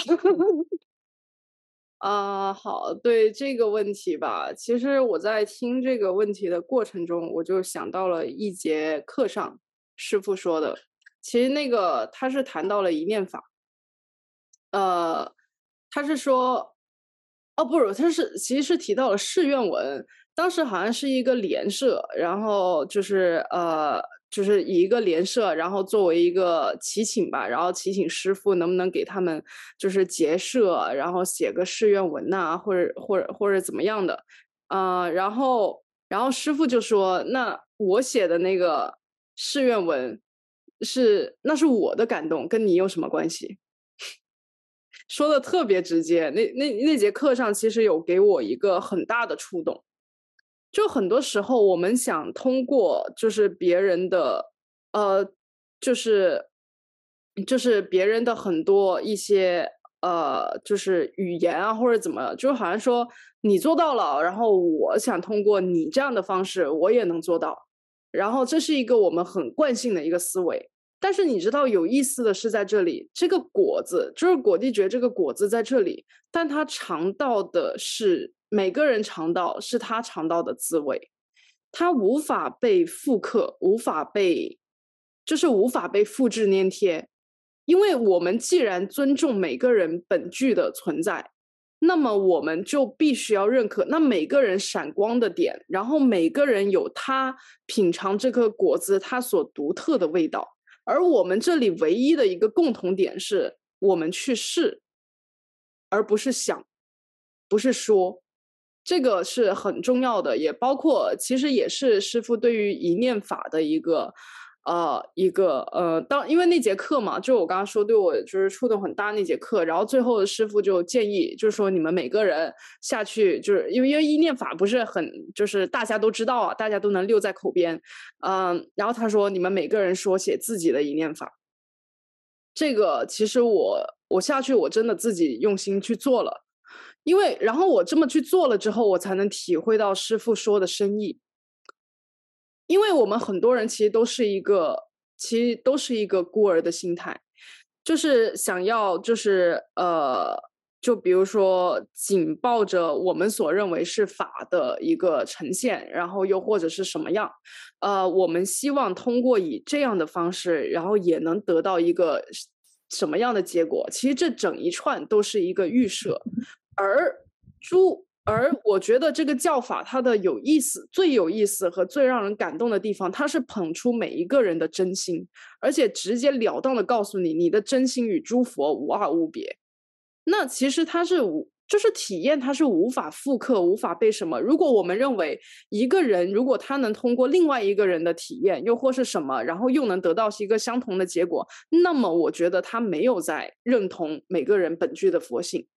啊，好，对这个问题吧，其实我在听这个问题的过程中，我就想到了一节课上师父说的，其实那个他是谈到了一念法，呃，他是说，哦，不是，他是其实是提到了誓愿文，当时好像是一个联社，然后就是呃，就是以一个联社，然后作为一个祈请吧，然后祈请师父能不能给他们就是结社，然后写个誓愿文呐、或者或者或者怎么样的，啊、然后然后师父就说，那我写的那个誓愿文是那是我的感动，跟你有什么关系？说的特别直接，那那那节课上其实有给我一个很大的触动。就很多时候我们想通过就是别人的，呃，就是就是别人的很多一些呃，就是语言啊或者怎么，就好像说你做到了，然后我想通过你这样的方式我也能做到，然后这是一个我们很惯性的一个思维。但是你知道有意思的是在这里，这个果子就是果地觉这个果子在这里，但他尝到的是每个人尝到是他尝到的滋味，它无法被复刻，无法被就是无法被复制粘贴，因为我们既然尊重每个人本具的存在，那么我们就必须要认可那每个人闪光的点，然后每个人有他品尝这颗果子他所独特的味道。而我们这里唯一的一个共同点是我们去试，而不是想，不是说，这个是很重要的，也包括其实也是师父对于一念法的一个呃一个呃当因为那节课嘛，就我刚刚说对我就是触动很大那节课，然后最后师父就建议就是说你们每个人下去，就是因为因为一念法不是很就是大家都知道啊，大家都能溜在口边，嗯、呃，然后他说你们每个人说写自己的一念法，这个其实我我下去我真的自己用心去做了。因为然后我这么去做了之后，我才能体会到师父说的深意。因为我们很多人其实都是一个，其实都是一个孤儿的心态，就是想要就是呃，就比如说紧抱着我们所认为是法的一个呈现，然后又或者是什么样，呃，我们希望通过以这样的方式，然后也能得到一个什么样的结果？其实这整一串都是一个预设。而诸而我觉得这个教法它的有意思，最有意思和最让人感动的地方，它是捧出每一个人的真心，而且直截了当的告诉你，你的真心与诸佛无二无别。那其实它是无，就是体验它是无法复刻，无法被什么。如果我们认为一个人如果他能通过另外一个人的体验，又或是什么，然后又能得到一个相同的结果，那么我觉得他没有在认同每个人本具的佛性。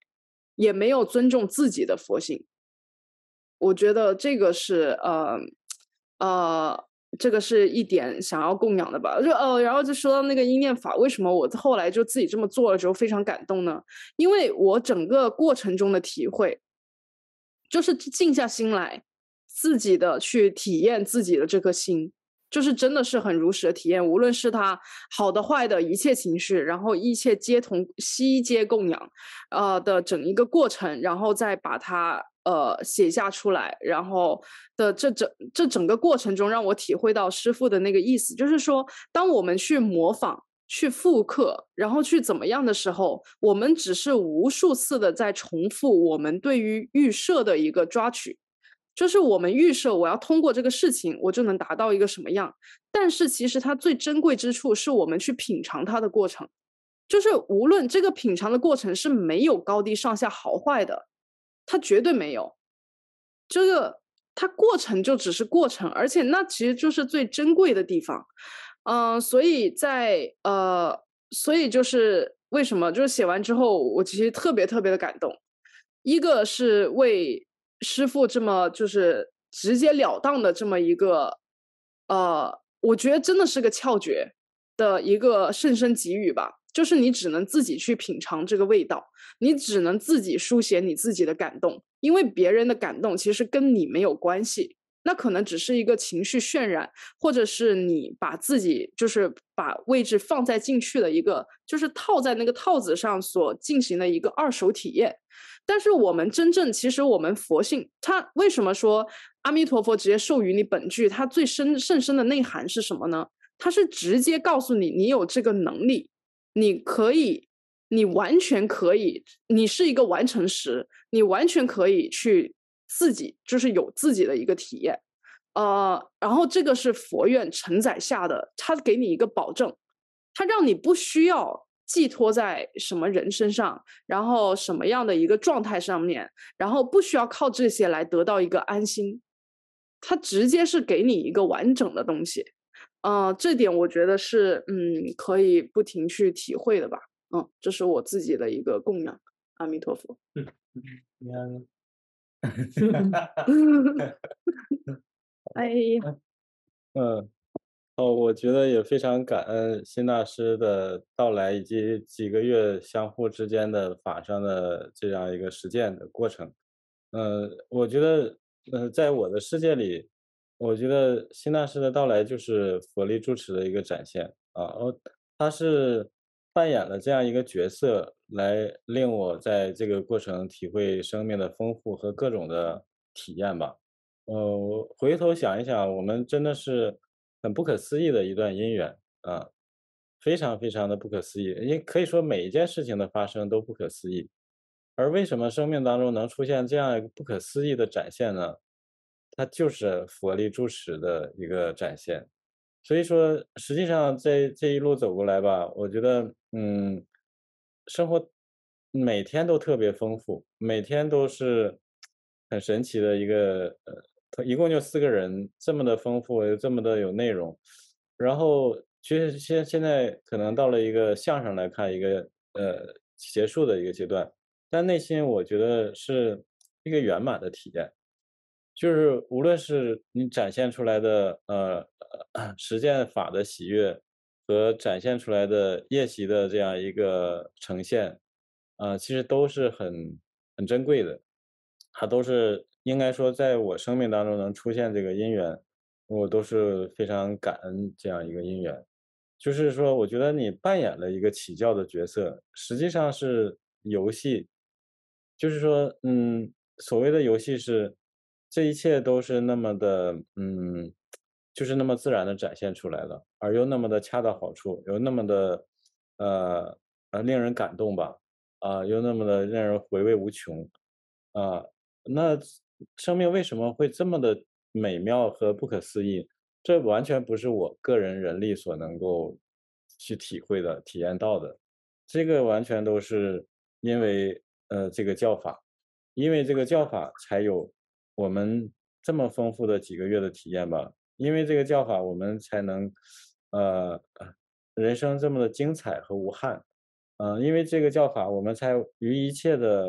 也没有尊重自己的佛性。我觉得这个是呃呃，这个是一点想要供养的吧。就呃，然后就说到那个应念法，为什么我后来就自己这么做了之后非常感动呢？因为我整个过程中的体会，就是静下心来，自己的去体验自己的这颗心。就是真的是很如实的体验，无论是他好的坏的一切情绪，然后一切皆同悉皆供养，呃的整一个过程，然后再把它呃写下出来，然后的这整这整个过程中，让我体会到师父的那个意思，就是说，当我们去模仿、去复刻，然后去怎么样的时候，我们只是无数次的在重复我们对于预设的一个抓取。就是我们预设我要通过这个事情，我就能达到一个什么样，但是其实它最珍贵之处是我们去品尝它的过程，就是无论这个品尝的过程是没有高低上下好坏的，它绝对没有，这个它过程就只是过程，而且那其实就是最珍贵的地方。嗯、呃，所以在呃，所以就是为什么就是写完之后，我其实特别特别的感动，一个是为师父这么就是直截了当的这么一个，呃，我觉得真的是个窍诀的一个甚深给予吧。就是你只能自己去品尝这个味道，你只能自己书写你自己的感动，因为别人的感动其实跟你没有关系，那可能只是一个情绪渲染，或者是你把自己就是把位置放在进去的一个，就是套在那个套子上所进行的一个二手体验。但是我们真正其实我们佛性，它为什么说阿弥陀佛直接授予你本句，它最深甚深的内涵是什么呢？它是直接告诉你，你有这个能力，你可以，你完全可以，你是一个完成时，你完全可以去自己就是有自己的一个体验。呃，然后这个是佛愿承载下的，它给你一个保证，它让你不需要寄托在什么人身上，然后什么样的一个状态上面，然后不需要靠这些来得到一个安心，它直接是给你一个完整的东西。呃，这点我觉得是嗯可以不停去体会的吧。嗯，这是我自己的一个供养，阿弥陀佛。 嗯， 哎呀， 嗯，哦，我觉得也非常感恩辛大师的到来，以及几个月相互之间的法上的这样一个实践的过程。呃，我觉得，呃，在我的世界里，我觉得辛大师的到来就是佛力住持的一个展现啊，哦，他是扮演了这样一个角色，来令我在这个过程体会生命的丰富和各种的体验吧。呃，回头想一想，我们真的是很不可思议的一段姻缘啊，非常非常的不可思议，因为可以说每一件事情的发生都不可思议。而为什么生命当中能出现这样一个不可思议的展现呢？它就是佛力住持的一个展现。所以说，实际上这这一路走过来吧，我觉得，嗯，生活每天都特别丰富，每天都是很神奇的一个，呃，一共就四个人，这么的丰富，又这么的有内容。然后其实现现在可能到了一个相声来看一个，呃，结束的一个阶段，但内心我觉得是一个圆满的体验。就是无论是你展现出来的，呃，呃实践法的喜悦和展现出来的业习的这样一个呈现，呃，其实都是很很珍贵的。它都是应该说在我生命当中能出现这个因缘，我都是非常感恩这样一个因缘。就是说我觉得你扮演了一个起教的角色，实际上是游戏。就是说，嗯，所谓的游戏是，这一切都是那么的，嗯，就是那么自然的展现出来了，而又那么的恰到好处，又那么的，呃，呃，令人感动吧，啊，又那么的让人回味无穷。啊，那生命为什么会这么的美妙和不可思议？这完全不是我个人人力所能够去体会的、体验到的。这个完全都是因为，呃，这个教法，因为这个教法才有我们这么丰富的几个月的体验吧。因为这个教法，我们才能，呃，呃人生这么的精彩和无憾。嗯，因为这个教法，我们才于一切的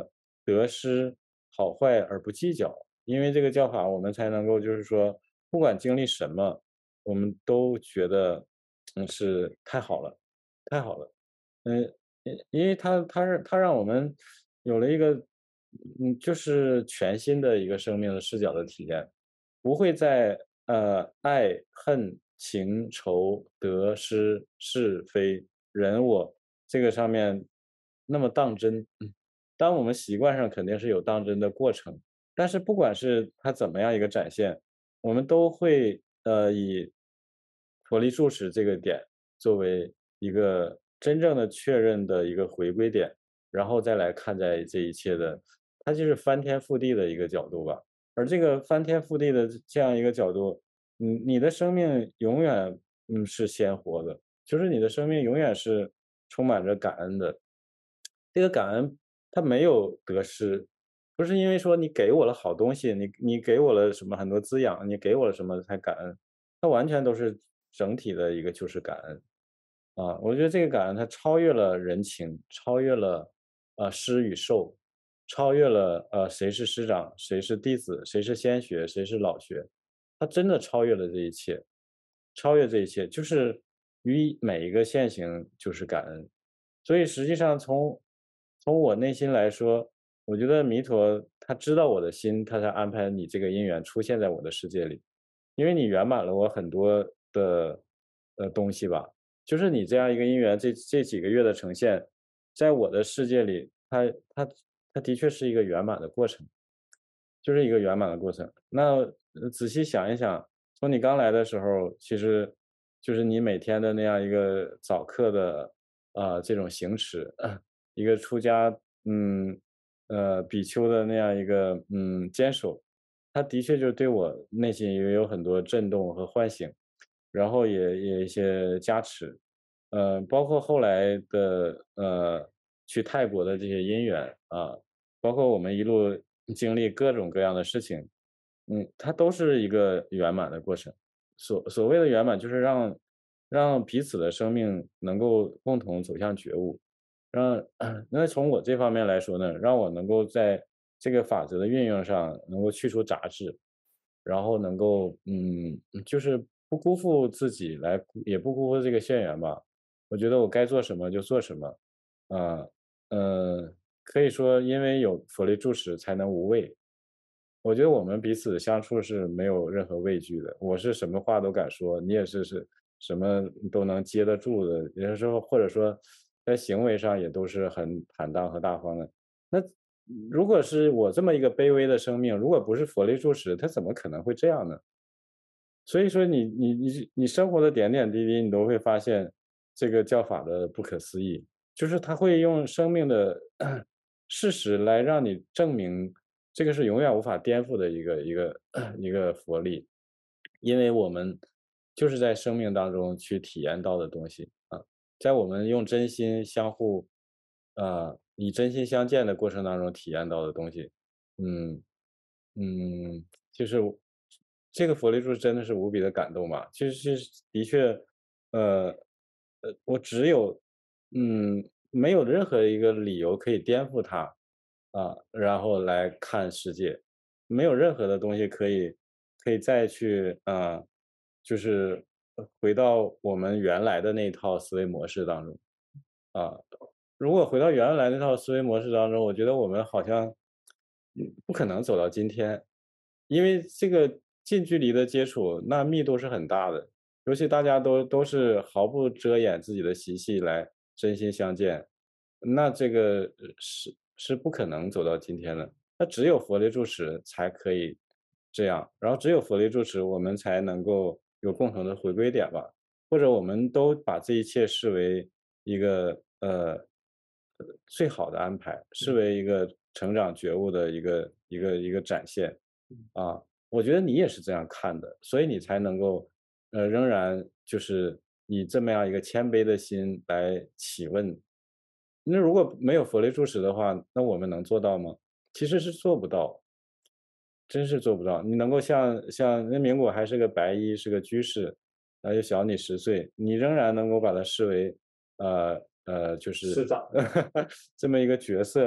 得失好坏而不计较，因为这个教法我们才能够就是说，不管经历什么，我们都觉得，嗯，是太好了，太好了。嗯，因因为它它是它让我们有了一个，嗯，就是全新的一个生命的视角的体验，不会在呃爱恨情仇得失是非人我这个上面那么当真。嗯当我们习惯上肯定是有当真的过程，但是不管是它怎么样一个展现，我们都会呃以佛力注释这个点作为一个真正的确认的一个回归点，然后再来看待这一切的，它就是翻天覆地的一个角度吧。而这个翻天覆地的这样一个角度，你你的生命永远嗯是鲜活的，就是你的生命永远是充满着感恩的。这个感恩它没有得失，不是因为说你给我了好东西，你你给我了什么很多滋养，你给我了什么才感恩，它完全都是整体的一个就是感恩。啊，我觉得这个感恩它超越了人情，超越了呃师与受，超越了呃谁是师长，谁是弟子，谁是先学，谁是老学，它真的超越了这一切，超越这一切，就是于每一个现行就是感恩。所以实际上从从我内心来说，我觉得弥陀他知道我的心，他才安排你这个因缘出现在我的世界里，因为你圆满了我很多的呃东西吧。就是你这样一个因缘，这这几个月的呈现，在我的世界里，它它它的确是一个圆满的过程，就是一个圆满的过程。那呃仔细想一想，从你刚来的时候，其实就是你每天的那样一个早课的啊、这种行持，一个出家嗯呃比丘的那样一个嗯坚守，它的确就是对我内心也有很多震动和唤醒。然后也也一些加持，呃，包括后来的呃去泰国的这些因缘啊，包括我们一路经历各种各样的事情，嗯，它都是一个圆满的过程。所所谓的圆满，就是让让彼此的生命能够共同走向觉悟，让那从我这方面来说呢，让我能够在这个法则的运用上能够去除杂质，然后能够嗯，就是不辜负自己来也不辜负这个县缘吧。我觉得我该做什么就做什么，啊，呃，可以说因为有佛力助持才能无畏。我觉得我们彼此相处是没有任何畏惧的，我是什么话都敢说，你也是是什么都能接得住的，有的时候或者说在行为上也都是很坦荡和大方的。那如果是我这么一个卑微的生命，如果不是佛力助持，他怎么可能会这样呢？所以说你你你你生活的点点滴滴，你都会发现这个教法的不可思议，就是他会用生命的事实来让你证明，这个是永远无法颠覆的一个一个一个佛力，因为我们就是在生命当中去体验到的东西啊，在我们用真心相互，啊，以真心相见的过程当中体验到的东西，嗯。嗯，就是这个佛力柱真的是无比的感动吧。其实是的确，呃，呃，我只有嗯，没有任何一个理由可以颠覆它，啊，然后来看世界，没有任何的东西可以可以再去啊，就是呃回到我们原来的那一套思维模式当中。啊，如果回到原来那套思维模式当中，我觉得我们好像，嗯，不可能走到今天。因为这个近距离的接触，那密度是很大的，尤其大家都都是毫不遮掩自己的习气来真心相见，那这个呃是是不可能走到今天的。那只有佛力住持才可以这样，然后只有佛力住持，我们才能够有共同的回归点吧。或者我们都把这一切视为一个呃呃最好的安排，视为一个成长觉悟的一个一个一个展现啊。我觉得你也是这样看的，所以你才能够呃仍然就是以这么样一个谦卑的心来起问。那如果没有佛力住持的话，那我们能做到吗？其实是做不到。真是做不到。你能够像像那明果还是个白衣，是个居士，啊，又小你十岁，你仍然能够把他视为，呃呃，就是师长这么一个角色，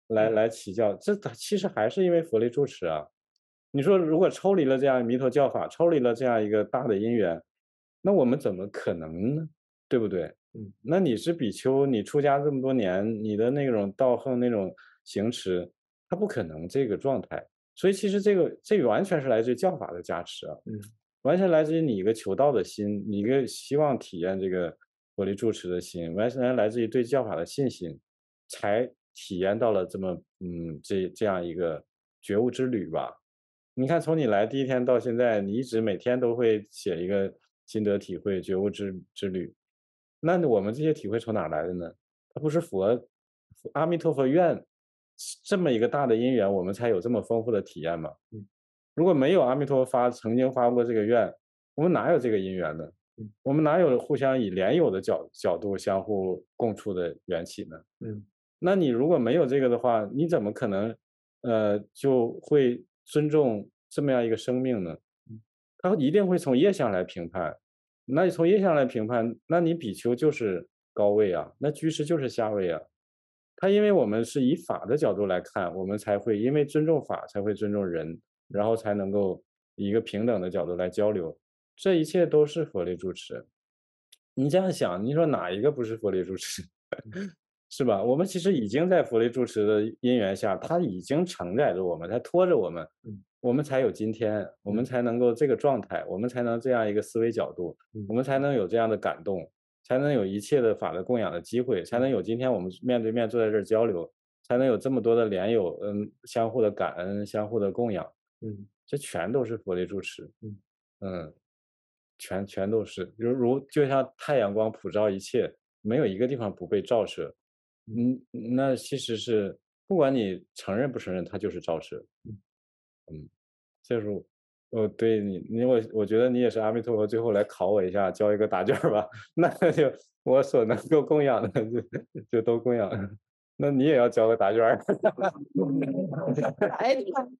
来来起教，这其实还是因为佛力住持啊。你说如果抽离了这样弥陀教法，抽离了这样一个大的因缘，那我们怎么可能呢？对不对？嗯，那你是比丘，你出家这么多年，你的那种道行那种行持，它不可能这个状态。所以其实这个这个完全是来自于教法的加持啊，嗯，完全来自于你一个求道的心，你一个希望体验这个佛力住持的心，完全来自于对教法的信心，才体验到了这么嗯这这样一个觉悟之旅吧。你看从你来第一天到现在，你一直每天都会写一个心得体会觉悟之之旅，那我们这些体会从哪儿来的呢？它不是佛阿弥陀佛愿这么一个大的因缘，我们才有这么丰富的体验嘛。如果没有阿弥陀佛发曾经发过这个愿，我们哪有这个因缘呢？我们哪有互相以莲友的角角度相互共处的缘起呢？嗯，那你如果没有这个的话，你怎么可能呃就会尊重这么样一个生命呢？他一定会从业相来评判。那你从业相来评判，那你比丘就是高位啊，那居士就是下位啊。他因为我们是以法的角度来看，我们才会因为尊重法才会尊重人，然后才能够以一个平等的角度来交流。这一切都是佛力住持。你这样想，你说哪一个不是佛力住持？是吧？我们其实已经在佛力住持的因缘下，他已经承载着我们，他拖着我们，我们才有今天，我们才能够这个状态，我们才能这样一个思维角度，我们才能有这样的感动，才能有一切的法的供养的机会，才能有今天我们面对面坐在这儿交流，才能有这么多的莲友，嗯，相互的感恩，相互的供养，嗯，这全都是佛力住持，嗯嗯，全全都是，如如就像太阳光普照一切，没有一个地方不被照射，嗯，那其实是不管你承认不承认，它就是照射，嗯，就是我对你，你我我觉得你也是阿弥陀佛，最后来考我一下，交一个答卷吧，那就我所能够供养的就就都供养，那你也要交个答卷儿。 哎，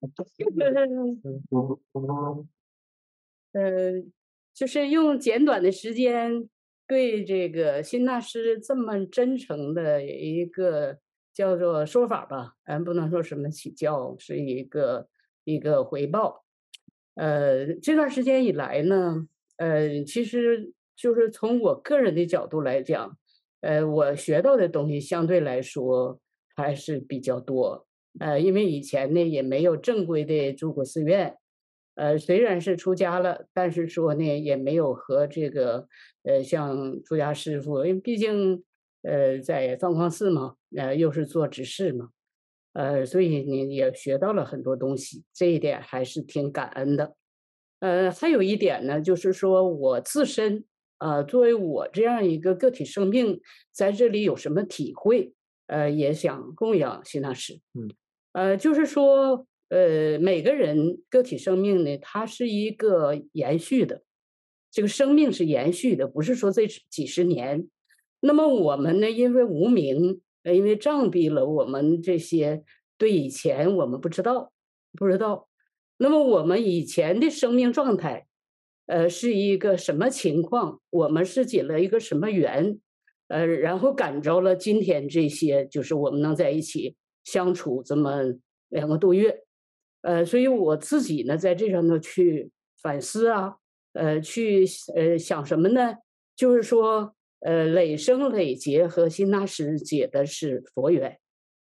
呃，就是用简短的时间对这个辛大师这么真诚的一个叫做说法吧，咱不能说什么起教，是一个一个回报。呃，这段时间以来呢，呃，其实就是从我个人的角度来讲，呃，我学到的东西相对来说还是比较多。呃，因为以前呢也没有正规的住过寺院，呃，虽然是出家了，但是说呢也没有和这个呃像出家师傅，因为毕竟呃在藏光寺嘛，呃又是做执事嘛，呃，所以呢也学到了很多东西，这一点还是挺感恩的。呃，还有一点呢，就是说我自身，呃，作为我这样一个个体生命，在这里有什么体会，呃，也想供养辛大师。 嗯， 呃，就是说，呃，每个人个体生命呢，它是一个延续的，这个生命是延续的，不是说这几十年。那么我们呢，因为无明，呃，因为障蔽了我们这些对以前我们不知道，不知道。那么我们以前的生命状态，呃，是一个什么情况？我们是结了一个什么缘？呃，然后感召了今天这些，就是我们能在一起相处这么两个多月。呃，所以我自己呢，在这上头去反思啊，呃，去呃想什么呢？就是说，呃，累生累劫和辛大师结的是佛缘。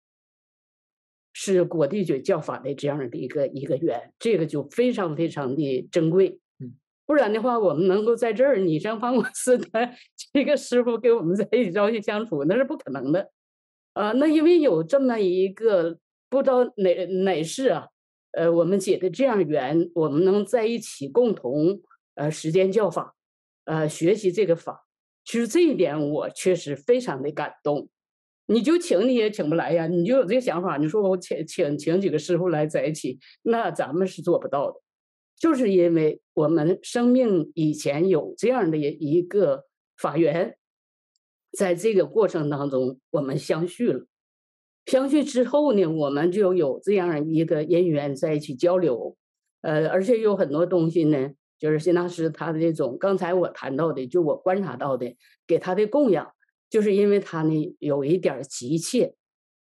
是果地觉教法的这样的一个一个缘，这个就非常非常的珍贵。 嗯， 不然的话，我们能够在这儿，你像方广寺的这个师傅给我们在一起朝夕相处，那是不可能的。啊、那因为有这么一个不知道哪哪世啊，呃，我们结的这样缘，我们能在一起共同呃实践教法，呃，学习这个法。其实这一点我确实非常的感动。你就请你也请不来呀，你就有这个想法，你说我请请请几个师傅来在一起，那咱们是做不到的，就是因为我们生命以前有这样的一个法缘，在这个过程当中我们相续了，相续之后呢，我们就有这样一个因缘在一起交流，呃，而且有很多东西呢，就是辛大师他的这种刚才我谈到的，就我观察到的，给他的供养。就是因为他呢有一点急切，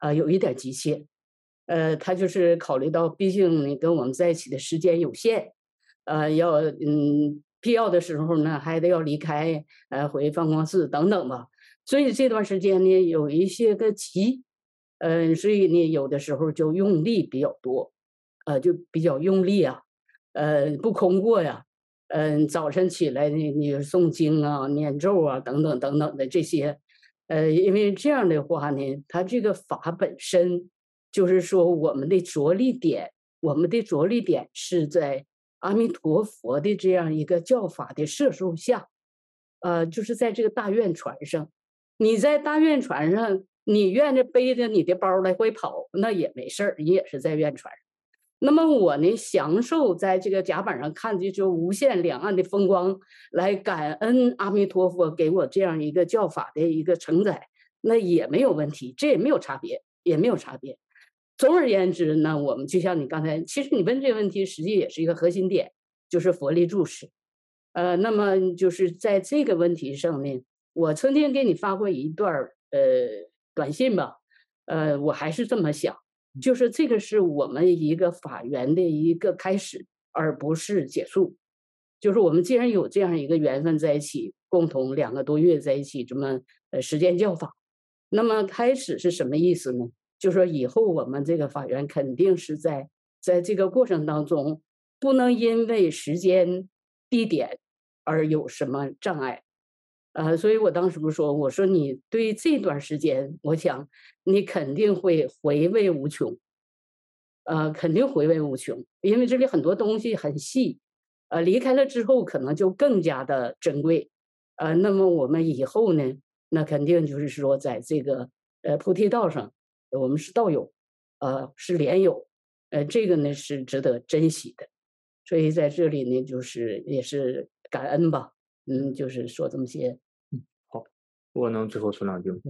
呃，有一点急切。呃，他就是考虑到，毕竟你跟我们在一起的时间有限，呃，要嗯，必要的时候呢，还得要离开，呃，回放光寺等等吧。所以这段时间呢，有一些个急，呃，所以呢，有的时候就用力比较多，呃，就比较用力啊，呃，不空过呀。嗯、早晨起来你你诵经啊、念咒啊等等等等的这些，呃，因为这样的话呢，它这个法本身就是说我们的着力点，我们的着力点是在阿弥陀佛的这样一个教法的摄受下，呃，就是在这个大愿船上。你在大愿船上，你愿着背着你的包来回跑，那也没事儿，你也是在愿船上。那么我呢，享受在这个甲板上看的就无限两岸的风光，来感恩阿弥陀佛给我这样一个教法的一个承载，那也没有问题，这也没有差别，也没有差别。总而言之呢，我们就像你刚才，其实你问这个问题，实际也是一个核心点，就是佛力注释。呃，那么就是在这个问题上呢，我曾经给你发过一段儿呃短信吧，呃，我还是这么想，就是这个是我们一个法缘的一个开始，而不是结束。就是我们既然有这样一个缘分在一起，共同两个多月在一起这么呃实践教法，那么开始是什么意思呢？就说以后我们这个法缘肯定是在在这个过程当中，不能因为时间、地点而有什么障碍。呃，所以我当时不是说，我说你对这段时间，我想你肯定会回味无穷，呃，肯定回味无穷，因为这里很多东西很细，呃，离开了之后可能就更加的珍贵。呃，那么我们以后呢，那肯定就是说在这个呃菩提道上，我们是道友，呃，是莲友，呃，这个呢是值得珍惜的。所以在这里呢，就是也是感恩吧，嗯，就是说这么些。 好，我能最后说两句吗？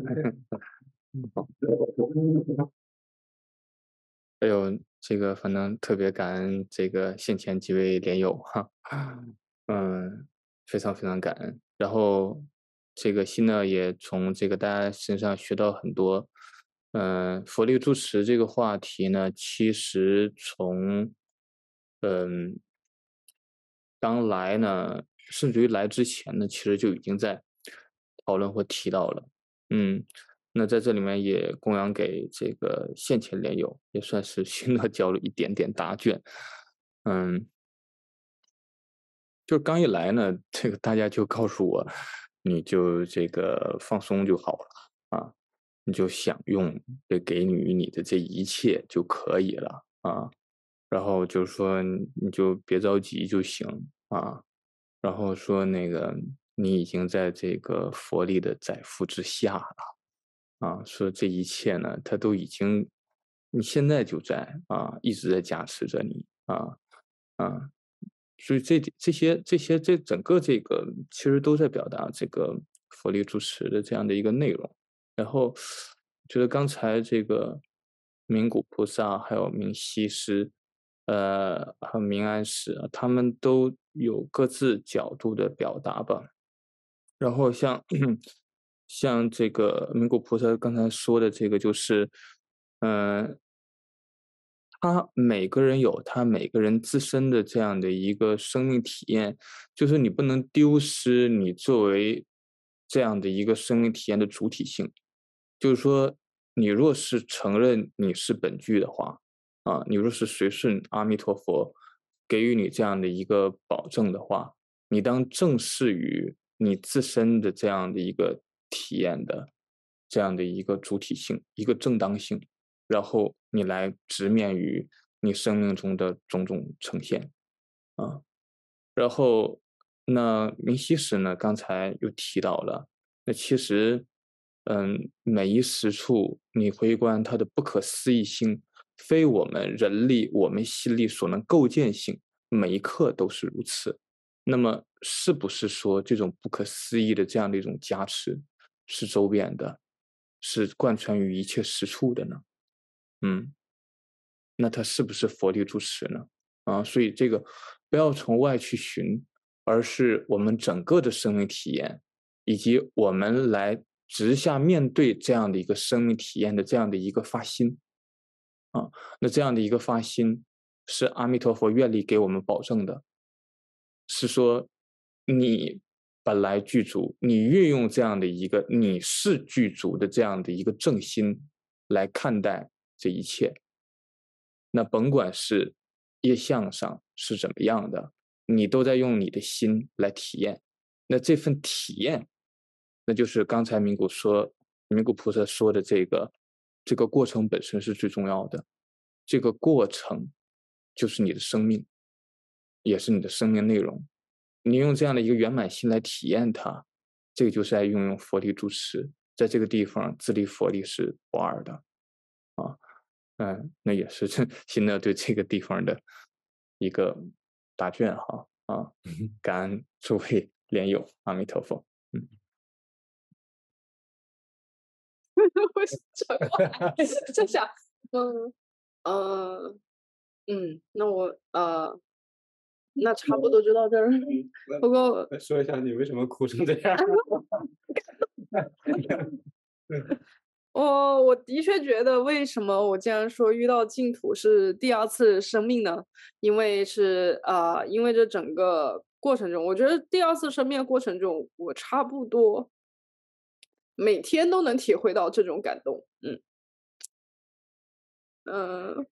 还有这个，反正特别感恩这个现前几位莲友哈，嗯，非常非常感恩。然后这个新呢，也从这个大家身上学到很多。嗯，佛力住持这个话题呢，其实从嗯刚来呢，甚至于来之前呢，其实就已经在讨论或提到了。嗯，那在这里面也供养给这个现前莲友，也算是新的交了一点点答卷。嗯，就是刚一来呢，这个大家就告诉我，你就这个放松就好了啊，你就享用这给予你的这一切就可以了啊。然后就说你就别着急就行啊。然后说那个你已经在这个佛力的载负之下了。啊，说这一切呢，它都已经，你现在就在啊，一直在加持着你啊啊，所以这这些这些这整个这个其实都在表达这个佛力主持的这样的一个内容。然后觉得刚才这个名古菩萨还有明西施，呃，还有明安石啊，他们都有各自角度的表达吧。然后像像这个名古菩萨刚才说的这个就是，嗯、他每个人有他每个人自身的这样的一个生命体验，就是你不能丢失你作为这样的一个生命体验的主体性。就是说，你若是承认你是本具的话，啊，你若是随顺阿弥陀佛给予你这样的一个保证的话，你当正视于你自身的这样的一个体验的这样的一个主体性，一个正当性。然后你来直面于你生命中的种种呈现啊。然后那明西史呢，刚才又提到了，那其实，嗯，每一实处你回观它的不可思议性，非我们人力、我们心力所能构建性，每一刻都是如此。那么，是不是说这种不可思议的这样的一种加持，是周遍的，是贯穿于一切实处的呢？嗯，那它是不是佛力住持呢？啊，所以这个不要从外去寻，而是我们整个的生命体验，以及我们来直下面对这样的一个生命体验的这样的一个发心啊，那这样的一个发心是阿弥陀佛愿力给我们保证的，是说你本来具足，你运用这样的一个你是具足的这样的一个正心来看待这一切，那甭管是业相上是怎么样的，你都在用你的心来体验，那这份体验，那就是刚才明谷说，明谷菩萨说的这个，这个过程本身是最重要的，这个过程就是你的生命，也是你的生命内容。你用这样的一个圆满心来体验它，这个就是在运用佛力住持，在这个地方自立佛力是不二的啊。嗯，那也是新的对这个地方的一个答卷哈啊，感恩诸位莲友，阿弥陀佛。嗯， 我想在想，嗯呃嗯，那我呃。那差不多就到这儿。不过说一下你为什么哭成这样？ 我我的确觉得，为什么我竟然说遇到净土是第二次生命呢？因为是啊、呃，因为这整个过程中，我觉得第二次生命的过程中，我差不多每天都能体会到这种感动。嗯嗯、呃，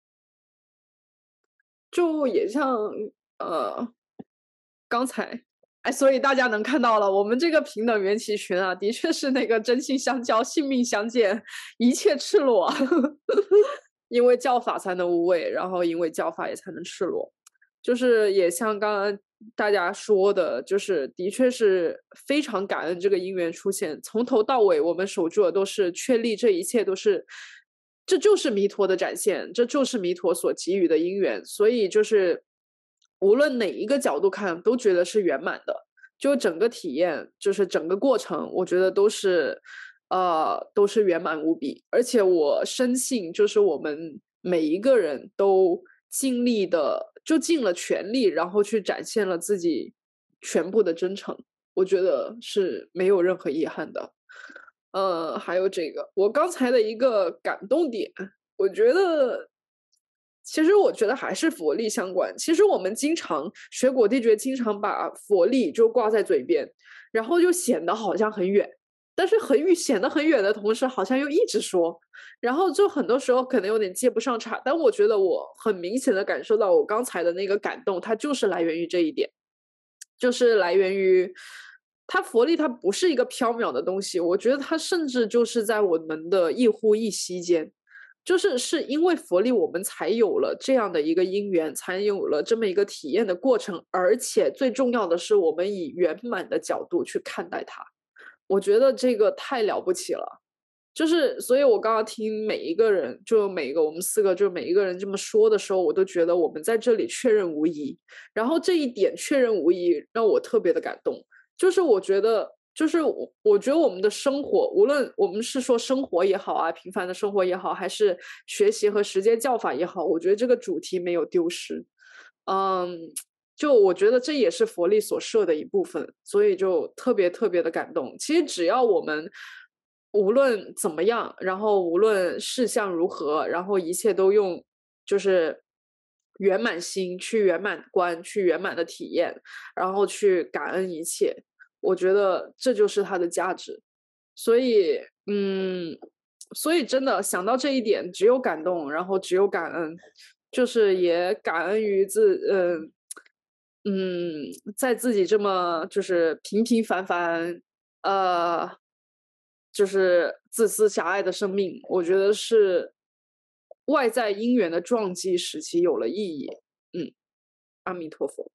就也像呃。刚才，哎，所以大家能看到了，我们这个平等缘起群啊，的确是那个真心相交、性命相见，一切赤裸。因为教法才能无畏，然后因为教法也才能赤裸。就是也像刚刚大家说的，就是的确是非常感恩这个因缘出现，从头到尾我们守住的都是确立这一切都是。这就是弥陀的展现，这就是弥陀所给予的因缘，所以就是无论哪一个角度看，都觉得是圆满的。就整个体验，就是整个过程，我觉得都是，呃，都是圆满无比。而且我深信，就是我们每一个人都尽力的，就尽了全力，然后去展现了自己全部的真诚。我觉得是没有任何遗憾的。呃，还有这个，我刚才的一个感动点，我觉得，其实我觉得还是佛力相关。其实我们经常学果地觉，经常把佛力就挂在嘴边，然后就显得好像很远，但是很远显得很远的同时，好像又一直说，然后就很多时候可能有点接不上茬。但我觉得我很明显的感受到我刚才的那个感动，它就是来源于这一点，就是来源于。它佛力它不是一个缥缈的东西，我觉得它甚至就是在我们的一呼一吸间，就是是因为佛力我们才有了这样的一个因缘，才有了这么一个体验的过程，而且最重要的是我们以圆满的角度去看待它，我觉得这个太了不起了。就是所以我刚刚听每一个人，就每一个我们四个就每一个人这么说的时候，我都觉得我们在这里确认无疑，然后这一点确认无疑让我特别的感动。就是我觉得，就是我，我觉得我们的生活，无论我们是说生活也好啊，平凡的生活也好，还是学习和实践教法也好，我觉得这个主题没有丢失。嗯，就我觉得这也是佛力所设的一部分，所以就特别特别的感动。其实只要我们无论怎么样，然后无论事项如何，然后一切都用就是圆满心去圆满观，去圆满的体验，然后去感恩一切。我觉得这就是它的价值，所以，嗯，所以真的想到这一点，只有感动，然后只有感恩，就是也感恩于自，嗯、呃，嗯，在自己这么就是平平凡凡，呃，就是自私狭隘的生命，我觉得是外在因缘的撞击使其有了意义。嗯，阿弥陀佛。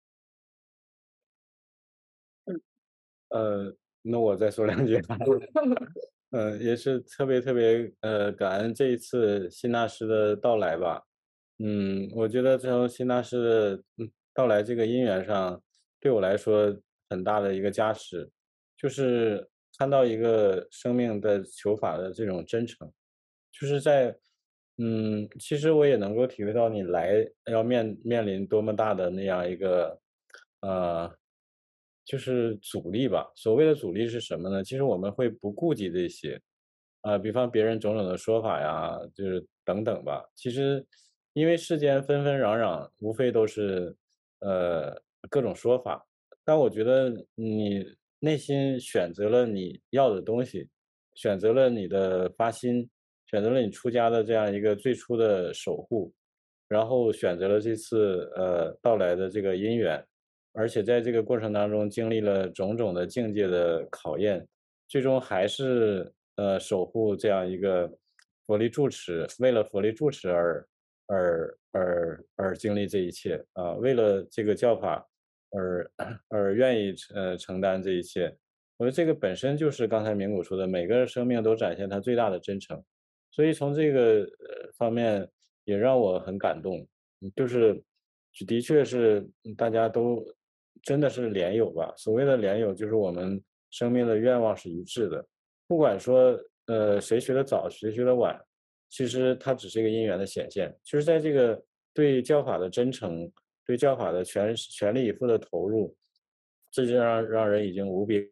呃，那我再说两句吧。呃，也是特别特别呃感恩这一次辛大师的到来吧。嗯，我觉得从辛大师的嗯到来这个因缘上，对我来说很大的一个加持，就是看到一个生命的求法的这种真诚，就是在嗯，其实我也能够体会到你来要面面临多么大的那样一个呃就是阻力吧。所谓的阻力是什么呢？其实我们会不顾及这些，啊，比方别人种种的说法呀，就是等等吧。其实因为世间纷纷攘攘，无非都是呃各种说法，但我觉得你内心选择了你要的东西，选择了你的发心，选择了你出家的这样一个最初的守护，然后选择了这次呃到来的这个因缘，而且在这个过程当中经历了种种的境界的考验，最终还是呃守护这样一个佛力住持，为了佛力住持而而而而经历这一切啊，为了这个教法而而愿意呃承担这一切。我觉得这个本身就是刚才明谷说的，每个生命都展现他最大的真诚，所以从这个呃方面也让我很感动。嗯就是的确是嗯大家都真的是莲友吧。所谓的莲友，就是我们生命的愿望是一致的，不管说呃谁学的早，谁学的晚，其实它只是一个因缘的显现。就是在这个对教法的真诚，对教法的全全力以赴的投入，这就让让人已经无比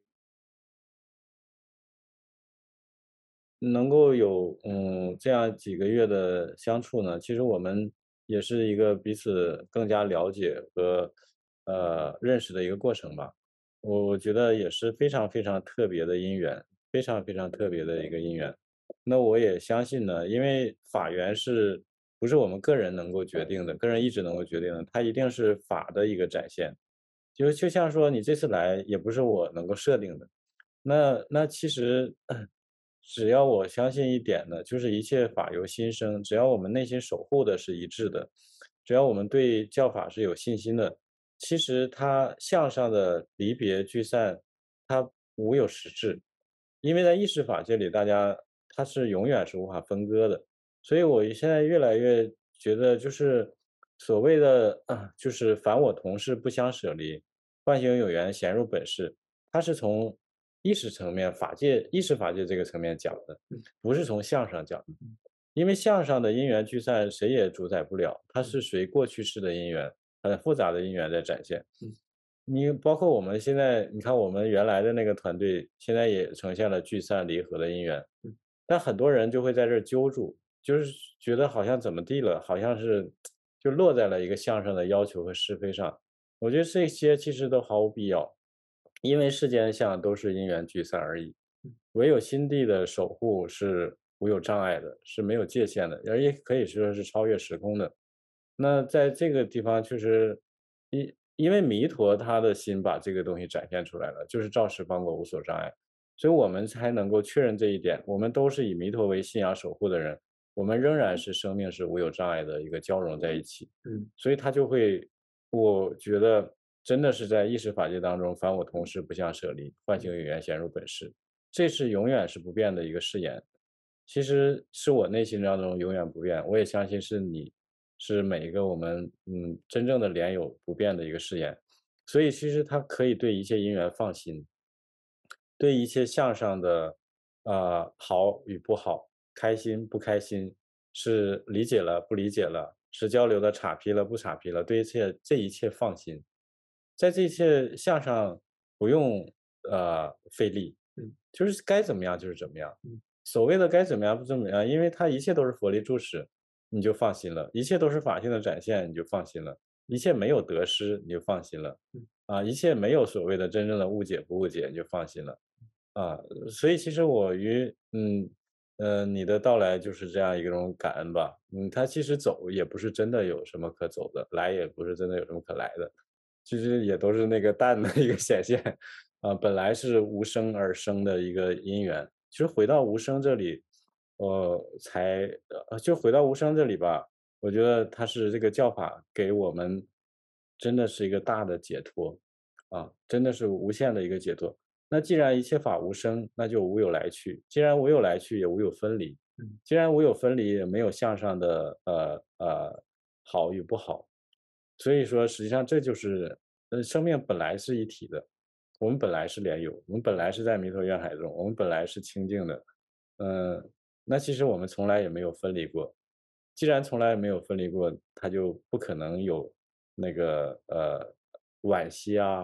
能够有嗯这样几个月的相处呢，其实我们也是一个彼此更加了解和呃认识的一个过程吧。我我觉得也是非常非常特别的因缘，非常非常特别的一个因缘。那我也相信呢，因为法缘是不是我们个人能够决定的，个人意志能够决定的，它一定是法的一个展现。就就像说你这次来也不是我能够设定的，那那其实只要我相信一点呢，就是一切法由心生，只要我们内心守护的是一致的，只要我们对教法是有信心的，其实它向上的离别聚散，它无有实质。因为在意识法界里，大家它是永远是无法分割的。所以我现在越来越觉得，就是所谓的啊，就是凡我同事不相舍离，幻行有缘闲入本事，它是从意识层面、法界、意识法界这个层面讲的，不是从相上讲的。因为相上的因缘聚散，谁也主宰不了，它是随过去式的因缘，很复杂的因缘在展现。你包括我们现在，你看我们原来的那个团队，现在也呈现了聚散离合的因缘，但很多人就会在这儿揪住，就是觉得好像怎么地了，好像是就落在了一个相上的要求和是非上。我觉得这些其实都毫无必要，因为世间相都是因缘聚散而已。唯有心地的守护是无有障碍的，是没有界限的，而也可以说是超越时空的。那在这个地方确实，因因为弥陀他的心把这个东西展现出来了，就是照十方国无所障碍，所以我们才能够确认这一点。我们都是以弥陀为信仰守护的人，我们仍然是生命是无有障碍的一个交融在一起。 嗯， 所以他就会，我觉得真的是在意识法界当中，凡我同事不相舍离，幻行有缘显入本事，这是永远是不变的一个誓言。其实是我内心当中永远不变，我也相信是你，是每一个我们嗯真正的莲友不变的一个誓言。所以其实他可以对一切因缘放心，对一切向上的，呃，好与不好，开心不开心，是理解了不理解了，是交流的岔劈了不岔劈了，对一切这一切放心，在这一切向上不用呃费力，就是该怎么样就是怎么样。所谓的该怎么样不怎么样，因为它一切都是佛力注释，你就放心了；一切都是法性的展现，你就放心了；一切没有得失，你就放心了。啊，一切没有所谓的真正的误解不误解，你就放心了。啊，所以其实我与嗯，呃，你的到来就是这样一种感恩吧。嗯，他其实走也不是真的有什么可走的，来也不是真的有什么可来的，其实也都是那个淡的一个显现。啊，本来是无声而生的一个因缘。其实回到无声这里，呃，才呃，就回到无声这里吧，我觉得它是这个教法给我们真的是一个大的解脱，啊，真的是无限的一个解脱。那既然一切法无生，那就无有来去；既然无有来去，也无有分离；既然无有分离，也没有向上的呃呃好与不好。所以说，实际上这就是呃，生命本来是一体的，我们本来是莲友，我们本来是在弥陀愿海中，我们本来是清净的，嗯、那其实我们从来也没有分离过。既然从来没有分离过，它就不可能有那个呃惋惜啊，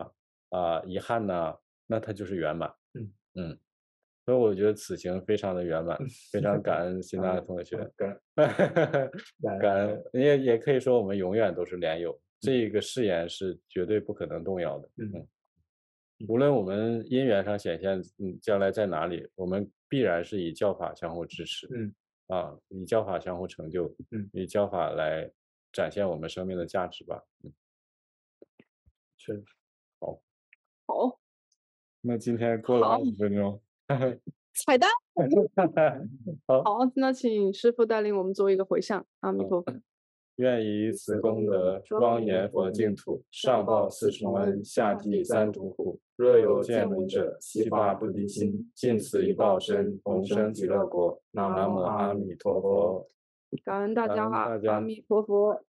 啊、遗憾呐，那它就是圆满。 嗯嗯，所以我觉得此行非常的圆满，非常感恩辛娜同学， 感感恩也也可以说我们永远都是连友，这个誓言是绝对不可能动摇的。嗯，无论我们因缘上显现，嗯，将来在哪里，我们必然是以教法相互支持。 嗯， 啊，以教法相互成就。 嗯， 以教法来展现我们生命的价值吧。嗯， 确实。 好， 好， 那今天过了好二十分钟。 彩蛋。 好， 好，那请师父带领我们做一个回向。阿弥陀佛。 愿以此功德庄严佛净土，上报四重恩，下济三途苦。若有见闻者，悉发菩提心，尽此一报身，同生极乐国。南无阿弥陀佛。 感恩大家哈， 感恩大家阿弥陀佛。